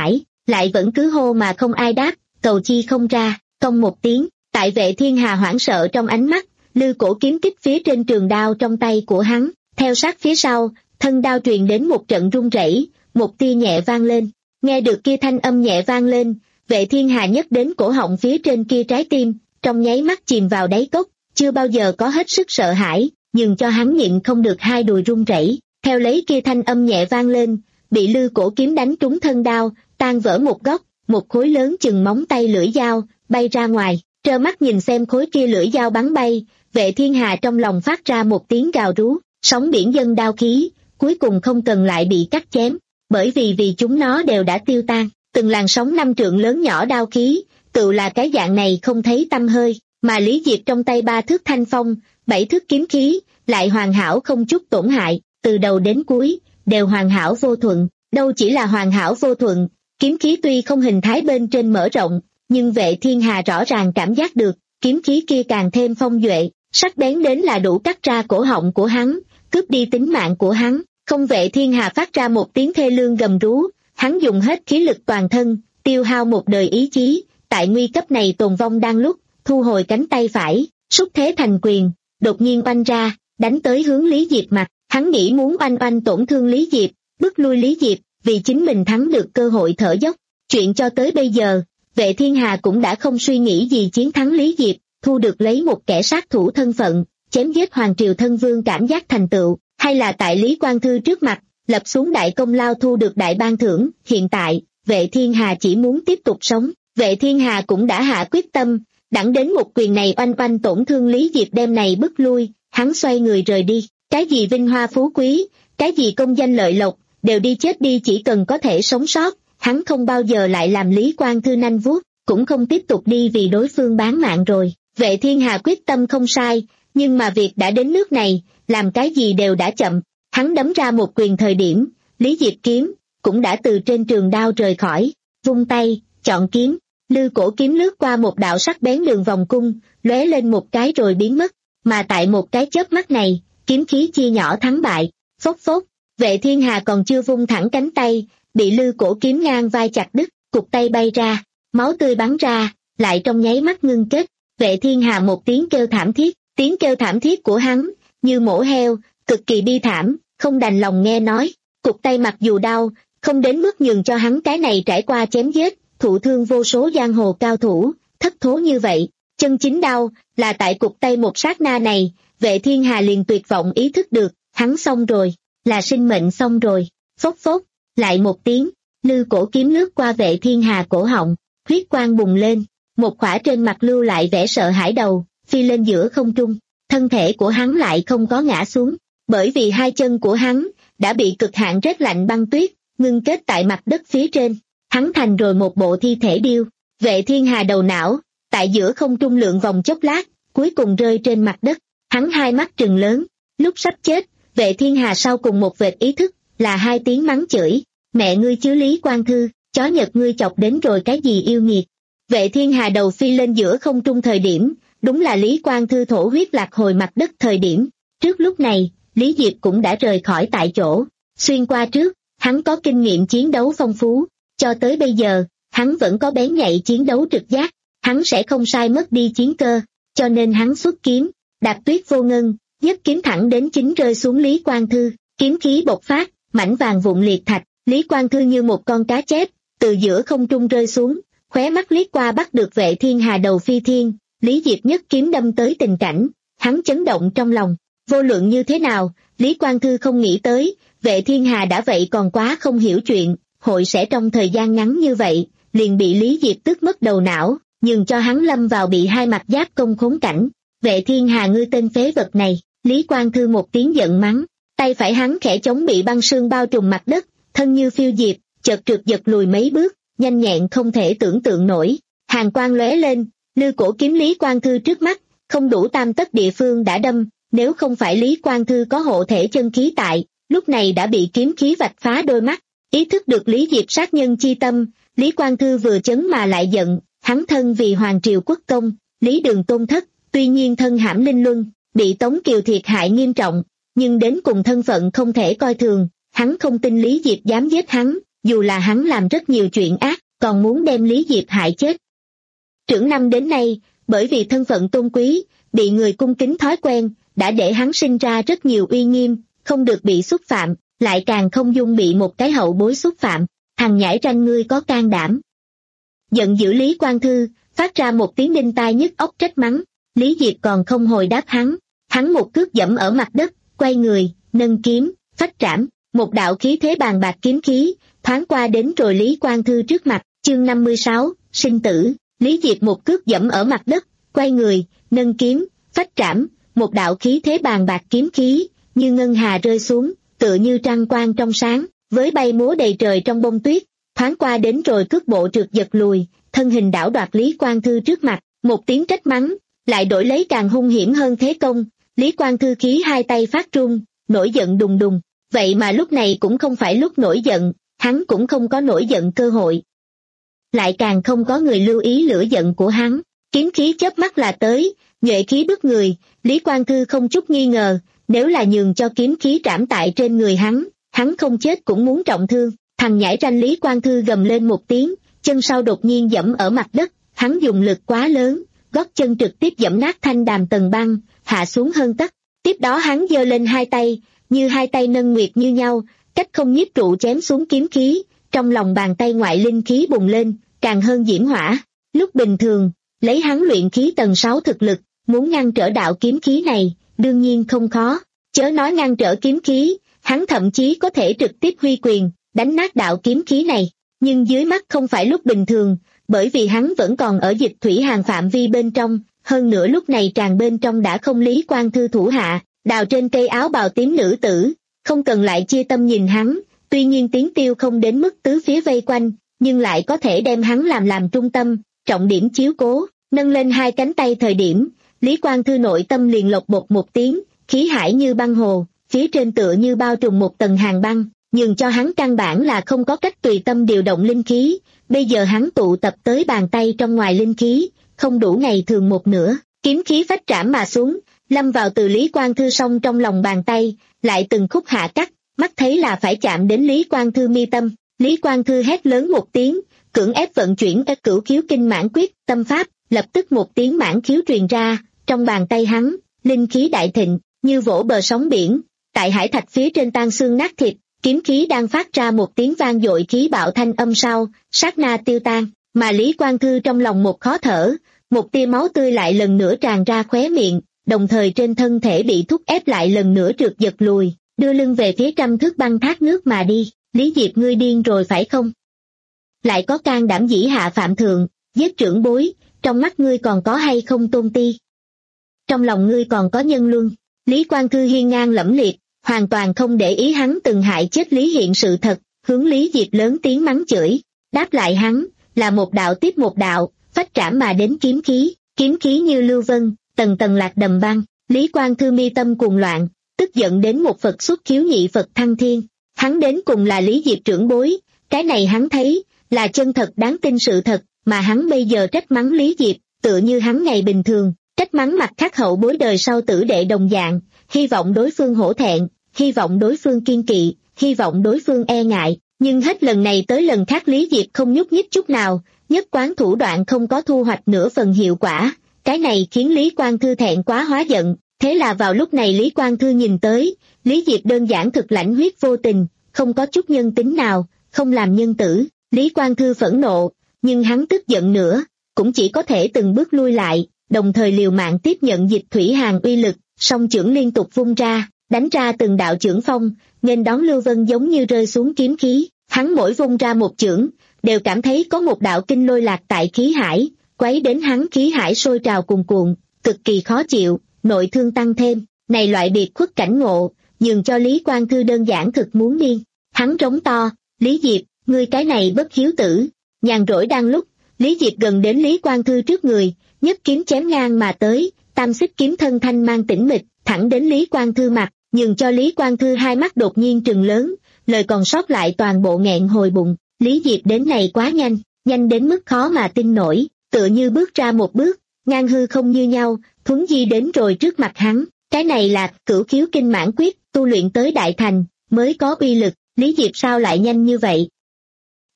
lại vẫn cứ hô mà không ai đáp, cầu chi không ra, cong một tiếng, tại Vệ Thiên Hà hoảng sợ trong ánh mắt, lư cổ kiếm kích phía trên trường đao trong tay của hắn, theo sát phía sau, thân đao truyền đến một trận rung rẩy, một tia nhẹ vang lên, nghe được kia thanh âm nhẹ vang lên, Vệ Thiên Hà nhấc đến cổ họng phía trên kia trái tim, trong nháy mắt chìm vào đáy cốc, chưa bao giờ có hết sức sợ hãi, nhưng cho hắn nhịn không được hai đùi run rẩy, theo lấy kia thanh âm nhẹ vang lên, bị lư cổ kiếm đánh trúng thân đao, tan vỡ một góc, một khối lớn chừng móng tay lưỡi dao, bay ra ngoài, trơ mắt nhìn xem khối kia lưỡi dao bắn bay, Vệ Thiên Hà trong lòng phát ra một tiếng gào rú, sóng biển dân đao khí, cuối cùng không cần lại bị cắt chém, bởi vì vì chúng nó đều đã tiêu tan, từng làn sóng năm trượng lớn nhỏ đao khí, tự là cái dạng này không thấy tăm hơi, mà Lý Diệp trong tay ba thước thanh phong, bảy thước kiếm khí, lại hoàn hảo không chút tổn hại, từ đầu đến cuối, đều hoàn hảo vô thuận, đâu chỉ là hoàn hảo vô thuận, kiếm khí tuy không hình thái bên trên mở rộng, nhưng Vệ Thiên Hà rõ ràng cảm giác được, kiếm khí kia càng thêm phong duệ, sắc bén đến là đủ cắt ra cổ họng của hắn, cướp đi tính mạng của hắn, không. Vệ Thiên Hà phát ra một tiếng thê lương gầm rú, hắn dùng hết khí lực toàn thân, tiêu hao một đời ý chí, tại nguy cấp này tồn vong đang lúc, thu hồi cánh tay phải, xúc thế thành quyền, đột nhiên oanh ra, đánh tới hướng Lý Diệp mặt, hắn nghĩ muốn oanh oanh tổn thương Lý Diệp, bức lui Lý Diệp, vì chính mình thắng được cơ hội thở dốc. Chuyện cho tới bây giờ, Vệ Thiên Hà cũng đã không suy nghĩ gì chiến thắng Lý Diệp, thu được lấy một kẻ sát thủ thân phận, chém giết Hoàng Triều thân vương cảm giác thành tựu, hay là tại Lý Quang Thư trước mặt, lập xuống đại công lao thu được đại ban thưởng. Hiện tại, Vệ Thiên Hà chỉ muốn tiếp tục sống, Vệ Thiên Hà cũng đã hạ quyết tâm, đẳng đến một quyền này oanh oanh tổn thương Lý Diệp đem này bức lui, hắn xoay người rời đi, cái gì vinh hoa phú quý, cái gì công danh lợi lộc, đều đi chết đi, chỉ cần có thể sống sót, hắn không bao giờ lại làm Lý Quang Thư nanh vuốt, cũng không tiếp tục đi vì đối phương bán mạng rồi. Vệ Thiên Hà quyết tâm không sai, nhưng mà việc đã đến nước này, làm cái gì đều đã chậm, hắn đấm ra một quyền thời điểm, Lý Diệp kiếm, cũng đã từ trên trường đao rời khỏi, vung tay, chọn kiếm, lư cổ kiếm lướt qua một đạo sắc bén đường vòng cung, lóe lên một cái rồi biến mất, mà tại một cái chớp mắt này, kiếm khí chia nhỏ thắng bại, phốc phốc, Vệ Thiên Hà còn chưa vung thẳng cánh tay, bị lư cổ kiếm ngang vai chặt đứt, cục tay bay ra, máu tươi bắn ra, lại trong nháy mắt ngưng kết, Vệ Thiên Hà một tiếng kêu thảm thiết, tiếng kêu thảm thiết của hắn, như mổ heo, cực kỳ bi thảm, không đành lòng nghe nói, cục tay mặc dù đau, không đến mức nhường cho hắn cái này trải qua chém giết, thụ thương vô số giang hồ cao thủ, thất thố như vậy, chân chính đau, là tại cục tay một sát na này, Vệ Thiên Hà liền tuyệt vọng ý thức được, hắn xong rồi, là sinh mệnh xong rồi, phốc phốc, lại một tiếng, lư cổ kiếm lướt qua Vệ Thiên Hà cổ họng, huyết quang bùng lên, một khỏa trên mặt lưu lại vẻ sợ hãi đầu, phi lên giữa không trung, thân thể của hắn lại không có ngã xuống, bởi vì hai chân của hắn đã bị cực hạn rét lạnh băng tuyết ngưng kết tại mặt đất phía trên, hắn thành rồi một bộ thi thể điêu. Vệ Thiên Hà đầu não, tại giữa không trung lượn vòng chốc lát, cuối cùng rơi trên mặt đất, hắn hai mắt trừng lớn, lúc sắp chết, Vệ Thiên Hà sau cùng một vệt ý thức, là hai tiếng mắng chửi, mẹ ngươi chứ Lý Quang Thư, chó Nhật ngươi chọc đến rồi cái gì yêu nghiệt. Vệ Thiên Hà đầu phi lên giữa không trung thời điểm, đúng là Lý Quang Thư thổ huyết lạc hồi mặt đất thời điểm, trước lúc này, Lý Diệp cũng đã rời khỏi tại chỗ, xuyên qua trước, hắn có kinh nghiệm chiến đấu phong phú, cho tới bây giờ, hắn vẫn có bén nhạy chiến đấu trực giác, hắn sẽ không sai mất đi chiến cơ, cho nên hắn xuất kiếm, đạp tuyết vô ngân, nhất kiếm thẳng đến chính rơi xuống Lý Quang Thư, kiếm khí bộc phát, mảnh vàng vụn liệt thạch, Lý Quang Thư như một con cá chép, từ giữa không trung rơi xuống, khóe mắt liếc qua bắt được Vệ Thiên Hà đầu phi thiên, Lý Diệp nhất kiếm đâm tới tình cảnh, hắn chấn động trong lòng, vô luận như thế nào, Lý Quang Thư không nghĩ tới, Vệ Thiên Hà đã vậy còn quá không hiểu chuyện, hội sẽ trong thời gian ngắn như vậy, liền bị Lý Diệp tức mất đầu não, nhường cho hắn lâm vào bị hai mặt giáp công khốn cảnh. Vệ Thiên Hà ngươi tên phế vật này, Lý Quang Thư một tiếng giận mắng, tay phải hắn khẽ chống bị băng sương bao trùm mặt đất, thân như phiêu diệp, chợt trượt giật lùi mấy bước, nhanh nhẹn không thể tưởng tượng nổi, hàn quang lóe lên, lư cổ kiếm Lý Quang Thư trước mắt, không đủ tam tấc địa phương đã đâm, nếu không phải Lý Quang Thư có hộ thể chân khí tại, lúc này đã bị kiếm khí vạch phá đôi mắt, ý thức được Lý Diệp sát nhân chi tâm, Lý Quang Thư vừa chấn mà lại giận, hắn thân vì Hoàng Triều quốc công, Lý Đường tôn thất, tuy nhiên thân hãm linh luân, bị Tống Kiều thiệt hại nghiêm trọng, nhưng đến cùng thân phận không thể coi thường, hắn không tin Lý Diệp dám giết hắn, dù là hắn làm rất nhiều chuyện ác, còn muốn đem Lý Diệp hại chết. Trưởng năm đến nay, bởi vì thân phận tôn quý, bị người cung kính thói quen, đã để hắn sinh ra rất nhiều uy nghiêm, không được bị xúc phạm, lại càng không dung bị một cái hậu bối xúc phạm. Thằng nhãi ranh ngươi có can đảm. Giận dữ Lý Quang Thư, phát ra một tiếng đinh tai nhức óc trách mắng. Lý Diệp còn không hồi đáp hắn, hắn một cước dẫm ở mặt đất, quay người, nâng kiếm, phách trảm, một đạo khí thế bàn bạc kiếm khí, thoáng qua đến rồi Lý Quang Thư trước mặt. Chương năm mươi sáu, sinh tử. Lý Diệp một cước dẫm ở mặt đất, quay người, nâng kiếm, phách trảm, một đạo khí thế bàn bạc kiếm khí, như ngân hà rơi xuống, tựa như trăng quang trong sáng, với bay múa đầy trời trong bông tuyết, thoáng qua đến rồi cước bộ trượt giật lùi, thân hình đảo đoạt Lý Quang Thư trước mặt, một tiếng trách mắng, lại đổi lấy càng hung hiểm hơn thế công. Lý Quang Thư khí hai tay phát run, nổi giận đùng đùng, vậy mà lúc này cũng không phải lúc nổi giận, hắn cũng không có nổi giận cơ hội. Lại càng không có người lưu ý lửa giận của hắn, kiếm khí chớp mắt là tới, nhuệ khí bức người, Lý Quang Thư không chút nghi ngờ, nếu là nhường cho kiếm khí trảm tại trên người hắn, hắn không chết cũng muốn trọng thương. Thằng nhãi ranh Lý Quang Thư gầm lên một tiếng, chân sau đột nhiên dẫm ở mặt đất, hắn dùng lực quá lớn, gót chân trực tiếp dẫm nát thanh đàm tầng băng, hạ xuống hơn tấc. Tiếp đó hắn giơ lên hai tay, như hai tay nâng nguyệt như nhau, cách không nhiếp trụ chém xuống kiếm khí, trong lòng bàn tay ngoại linh khí bùng lên, càng hơn diễm hỏa. Lúc bình thường, lấy hắn luyện khí tầng sáu thực lực, muốn ngăn trở đạo kiếm khí này, đương nhiên không khó, chớ nói ngăn trở kiếm khí, hắn thậm chí có thể trực tiếp huy quyền, đánh nát đạo kiếm khí này, nhưng dưới mắt không phải lúc bình thường, bởi vì hắn vẫn còn ở dịch thủy hàng phạm vi bên trong, hơn nữa lúc này tràn bên trong đã không Lý Quang Thư thủ hạ, đào trên cây áo bào tím nữ tử, không cần lại chia tâm nhìn hắn, tuy nhiên tiếng tiêu không đến mức tứ phía vây quanh, nhưng lại có thể đem hắn làm làm trung tâm, trọng điểm chiếu cố, nâng lên hai cánh tay thời điểm, Lý Quang Thư nội tâm liền lộc bột một tiếng, khí hải như băng hồ, phía trên tựa như bao trùm một tầng hàng băng, nhưng cho hắn căn bản là không có cách tùy tâm điều động linh khí, bây giờ hắn tụ tập tới bàn tay trong ngoài linh khí, không đủ ngày thường một nửa, kiếm khí phách trảm mà xuống, lâm vào từ Lý Quang Thư song trong lòng bàn tay, lại từng khúc hạ cắt, mắt thấy là phải chạm đến Lý Quang Thư mi tâm, Lý Quang Thư hét lớn một tiếng, cưỡng ép vận chuyển các cửu khiếu kinh mãn quyết, tâm pháp, lập tức một tiếng mãn khiếu truyền ra, trong bàn tay hắn, linh khí đại thịnh, như vỗ bờ sóng biển, tại hải thạch phía trên tan xương nát thịt, kiếm khí đang phát ra một tiếng vang dội khí bạo thanh âm sau, sát na tiêu tan, mà Lý Quang Thư trong lòng một khó thở, một tia máu tươi lại lần nữa tràn ra khóe miệng, đồng thời trên thân thể bị thúc ép lại lần nữa trượt giật lùi, đưa lưng về phía trăm thước băng thác nước mà đi. Lý Diệp ngươi điên rồi phải không? Lại có can đảm dĩ hạ phạm thượng, giết trưởng bối, trong mắt ngươi còn có hay không tôn ti? Trong lòng ngươi còn có nhân luân? Lý Quang Thư hiên ngang lẫm liệt, hoàn toàn không để ý hắn từng hại chết Lý Hiện sự thật, hướng Lý Diệp lớn tiếng mắng chửi, đáp lại hắn, là một đạo tiếp một đạo, phách trảm mà đến kiếm khí, kiếm khí như lưu vân, tầng tầng lạc đầm băng, Lý Quang Thư mi tâm cuồng loạn, tức giận đến một Phật xuất khiếu nhị Phật thăng thiên, hắn đến cùng là Lý Diệp trưởng bối, cái này hắn thấy, là chân thật đáng tin sự thật, mà hắn bây giờ trách mắng Lý Diệp, tựa như hắn ngày bình thường, trách mắng mặt khác hậu bối đời sau tử đệ đồng dạng, hy vọng đối phương hổ thẹn, hy vọng đối phương kiên kỵ, hy vọng đối phương e ngại, nhưng hết lần này tới lần khác Lý Diệp không nhúc nhích chút nào, nhất quán thủ đoạn không có thu hoạch nửa phần hiệu quả, cái này khiến Lý Quang Thư thẹn quá hóa giận, thế là vào lúc này Lý Quang Thư nhìn tới, Lý Diệp đơn giản thực lãnh huyết vô tình, không có chút nhân tính nào, không làm nhân tử, Lý Quang Thư phẫn nộ, nhưng hắn tức giận nữa, cũng chỉ có thể từng bước lui lại, đồng thời liều mạng tiếp nhận dịch thủy hàng uy lực, song chưởng liên tục vung ra, đánh ra từng đạo chưởng phong, nên đón Lưu Vân giống như rơi xuống kiếm khí, hắn mỗi vung ra một chưởng, đều cảm thấy có một đạo kinh lôi lạc tại khí hải, quấy đến hắn khí hải sôi trào cuồn cuộn, cực kỳ khó chịu, nội thương tăng thêm, này loại biệt khuất cảnh ngộ, nhường cho Lý Quang Thư đơn giản thực muốn điên, hắn rống to, Lý Diệp, ngươi cái này bất hiếu tử, nhàn rỗi đang lúc, Lý Diệp gần đến Lý Quang Thư trước người, nhất kiếm chém ngang mà tới, tam xích kiếm thân thanh mang tĩnh mịch, thẳng đến Lý Quang Thư mặt, nhường cho Lý Quang Thư hai mắt đột nhiên trừng lớn, lời còn sót lại toàn bộ nghẹn hồi bụng, Lý Diệp đến này quá nhanh, nhanh đến mức khó mà tin nổi, tựa như bước ra một bước, ngang hư không như nhau, thuấn di đến rồi trước mặt hắn, cái này là cửu khiếu kinh mãn quyết, tu luyện tới đại thành, mới có uy lực, Lý Diệp sao lại nhanh như vậy?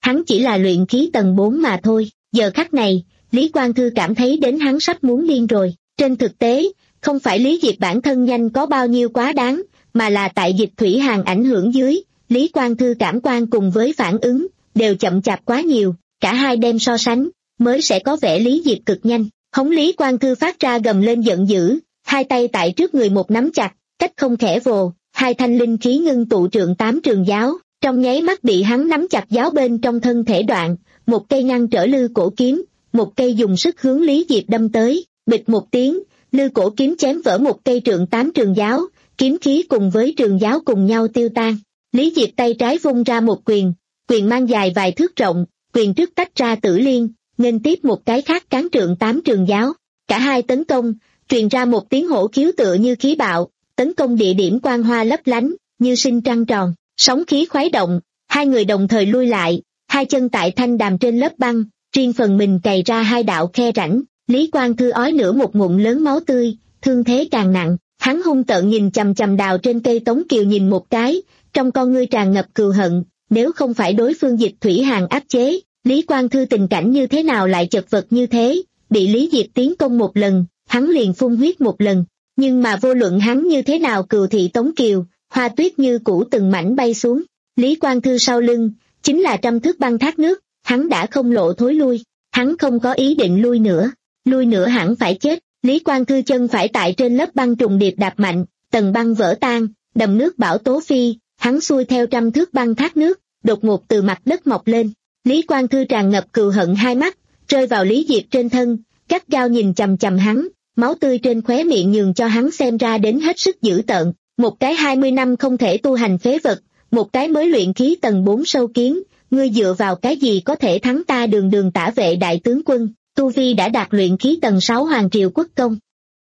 hắn chỉ là luyện khí tầng bốn mà thôi. Giờ khắc này, Lý Quang Thư cảm thấy đến hắn sắp muốn điên rồi. Trên thực tế, không phải Lý Diệp bản thân nhanh có bao nhiêu quá đáng, mà là tại Dịch Thủy Hàn ảnh hưởng dưới, Lý Quang Thư cảm quan cùng với phản ứng, đều chậm chạp quá nhiều, cả hai đem so sánh, mới sẽ có vẻ Lý Diệp cực nhanh. Hống Lý Quang Thư phát ra gầm lên giận dữ, hai tay tại trước người một nắm chặt, cách không khẽ vồ, hai thanh linh khí ngưng tụ trượng tám trường giáo, trong nháy mắt bị hắn nắm chặt giáo bên trong thân thể đoạn, một cây ngăn trở lư cổ kiếm, một cây dùng sức hướng Lý Diệp đâm tới, bịch một tiếng, lư cổ kiếm chém vỡ một cây trượng tám trường giáo, kiếm khí cùng với trường giáo cùng nhau tiêu tan. Lý Diệp tay trái vung ra một quyền, quyền mang dài vài thước rộng, quyền trước tách ra tử liên, nghênh tiếp một cái khác cán trượng tám trường giáo. Cả hai tấn công, truyền ra một tiếng hổ khiếu tựa như khí bạo, tấn công địa điểm quang hoa lấp lánh, như sinh trăng tròn, sóng khí khuấy động, hai người đồng thời lui lại, hai chân tại thanh đàm trên lớp băng, riêng phần mình cày ra hai đạo khe rãnh. Lý Quang Thư ói nửa một ngụm lớn máu tươi, thương thế càng nặng, hắn hung tợn nhìn chằm chằm đào trên cây Tống Kiều nhìn một cái, trong con ngươi tràn ngập cừu hận, nếu không phải đối phương Dịch Thủy Hàn áp chế, Lý Quang Thư tình cảnh như thế nào lại chật vật như thế, bị Lý Diệp tiến công một lần, hắn liền phun huyết một lần, nhưng mà vô luận hắn như thế nào cừu thị Tống Kiều, hoa tuyết như cũ từng mảnh bay xuống, Lý Quang Thư sau lưng, chính là trăm thước băng thác nước, hắn đã không lộ thối lui, hắn không có ý định lui nữa, lui nữa hẳn phải chết. Lý Quang Thư chân phải tại trên lớp băng trùng điệp đạp mạnh, tầng băng vỡ tan, đầm nước bão tố phi, hắn xuôi theo trăm thước băng thác nước, đột ngột từ mặt đất mọc lên. Lý Quang Thư tràn ngập cừu hận hai mắt, rơi vào Lý Diệp trên thân, gắt gao nhìn chằm chằm hắn, máu tươi trên khóe miệng nhường cho hắn xem ra đến hết sức dữ tợn. Một cái hai mươi năm không thể tu hành phế vật, một cái mới luyện khí tầng bốn sâu kiến, ngươi dựa vào cái gì có thể thắng ta Đường Đường Tả Vệ đại tướng quân? Tu vi đã đạt luyện khí tầng sáu Hoàng Triều Quốc Công.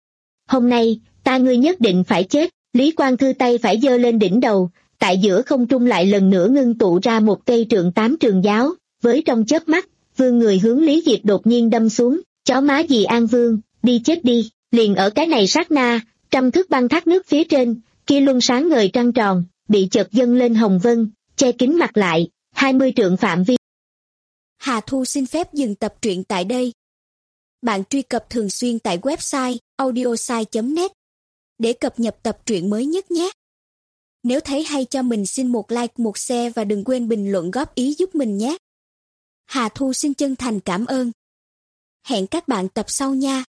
Hôm nay, ta ngươi nhất định phải chết. Lý Quang Thư tay phải giơ lên đỉnh đầu, tại giữa không trung lại lần nữa ngưng tụ ra một cây trượng tám trường giáo, với trong chớp mắt, vương người hướng Lý Diệp đột nhiên đâm xuống, chó má gì An Vương, đi chết đi. Liền ở cái này sát na, trăm thước băng thác nước phía trên, kia luân sáng ngời trăng tròn, bị chợt dâng lên hồng vân, che kín mặt lại, hai mươi trượng phạm vi. Hà Thu xin phép dừng tập truyện tại đây. Bạn truy cập thường xuyên tại website audiosai chấm net để cập nhật tập truyện mới nhất nhé. Nếu thấy hay cho mình xin một like, một share và đừng quên bình luận góp ý giúp mình nhé. Hà Thu xin chân thành cảm ơn. Hẹn các bạn tập sau nha.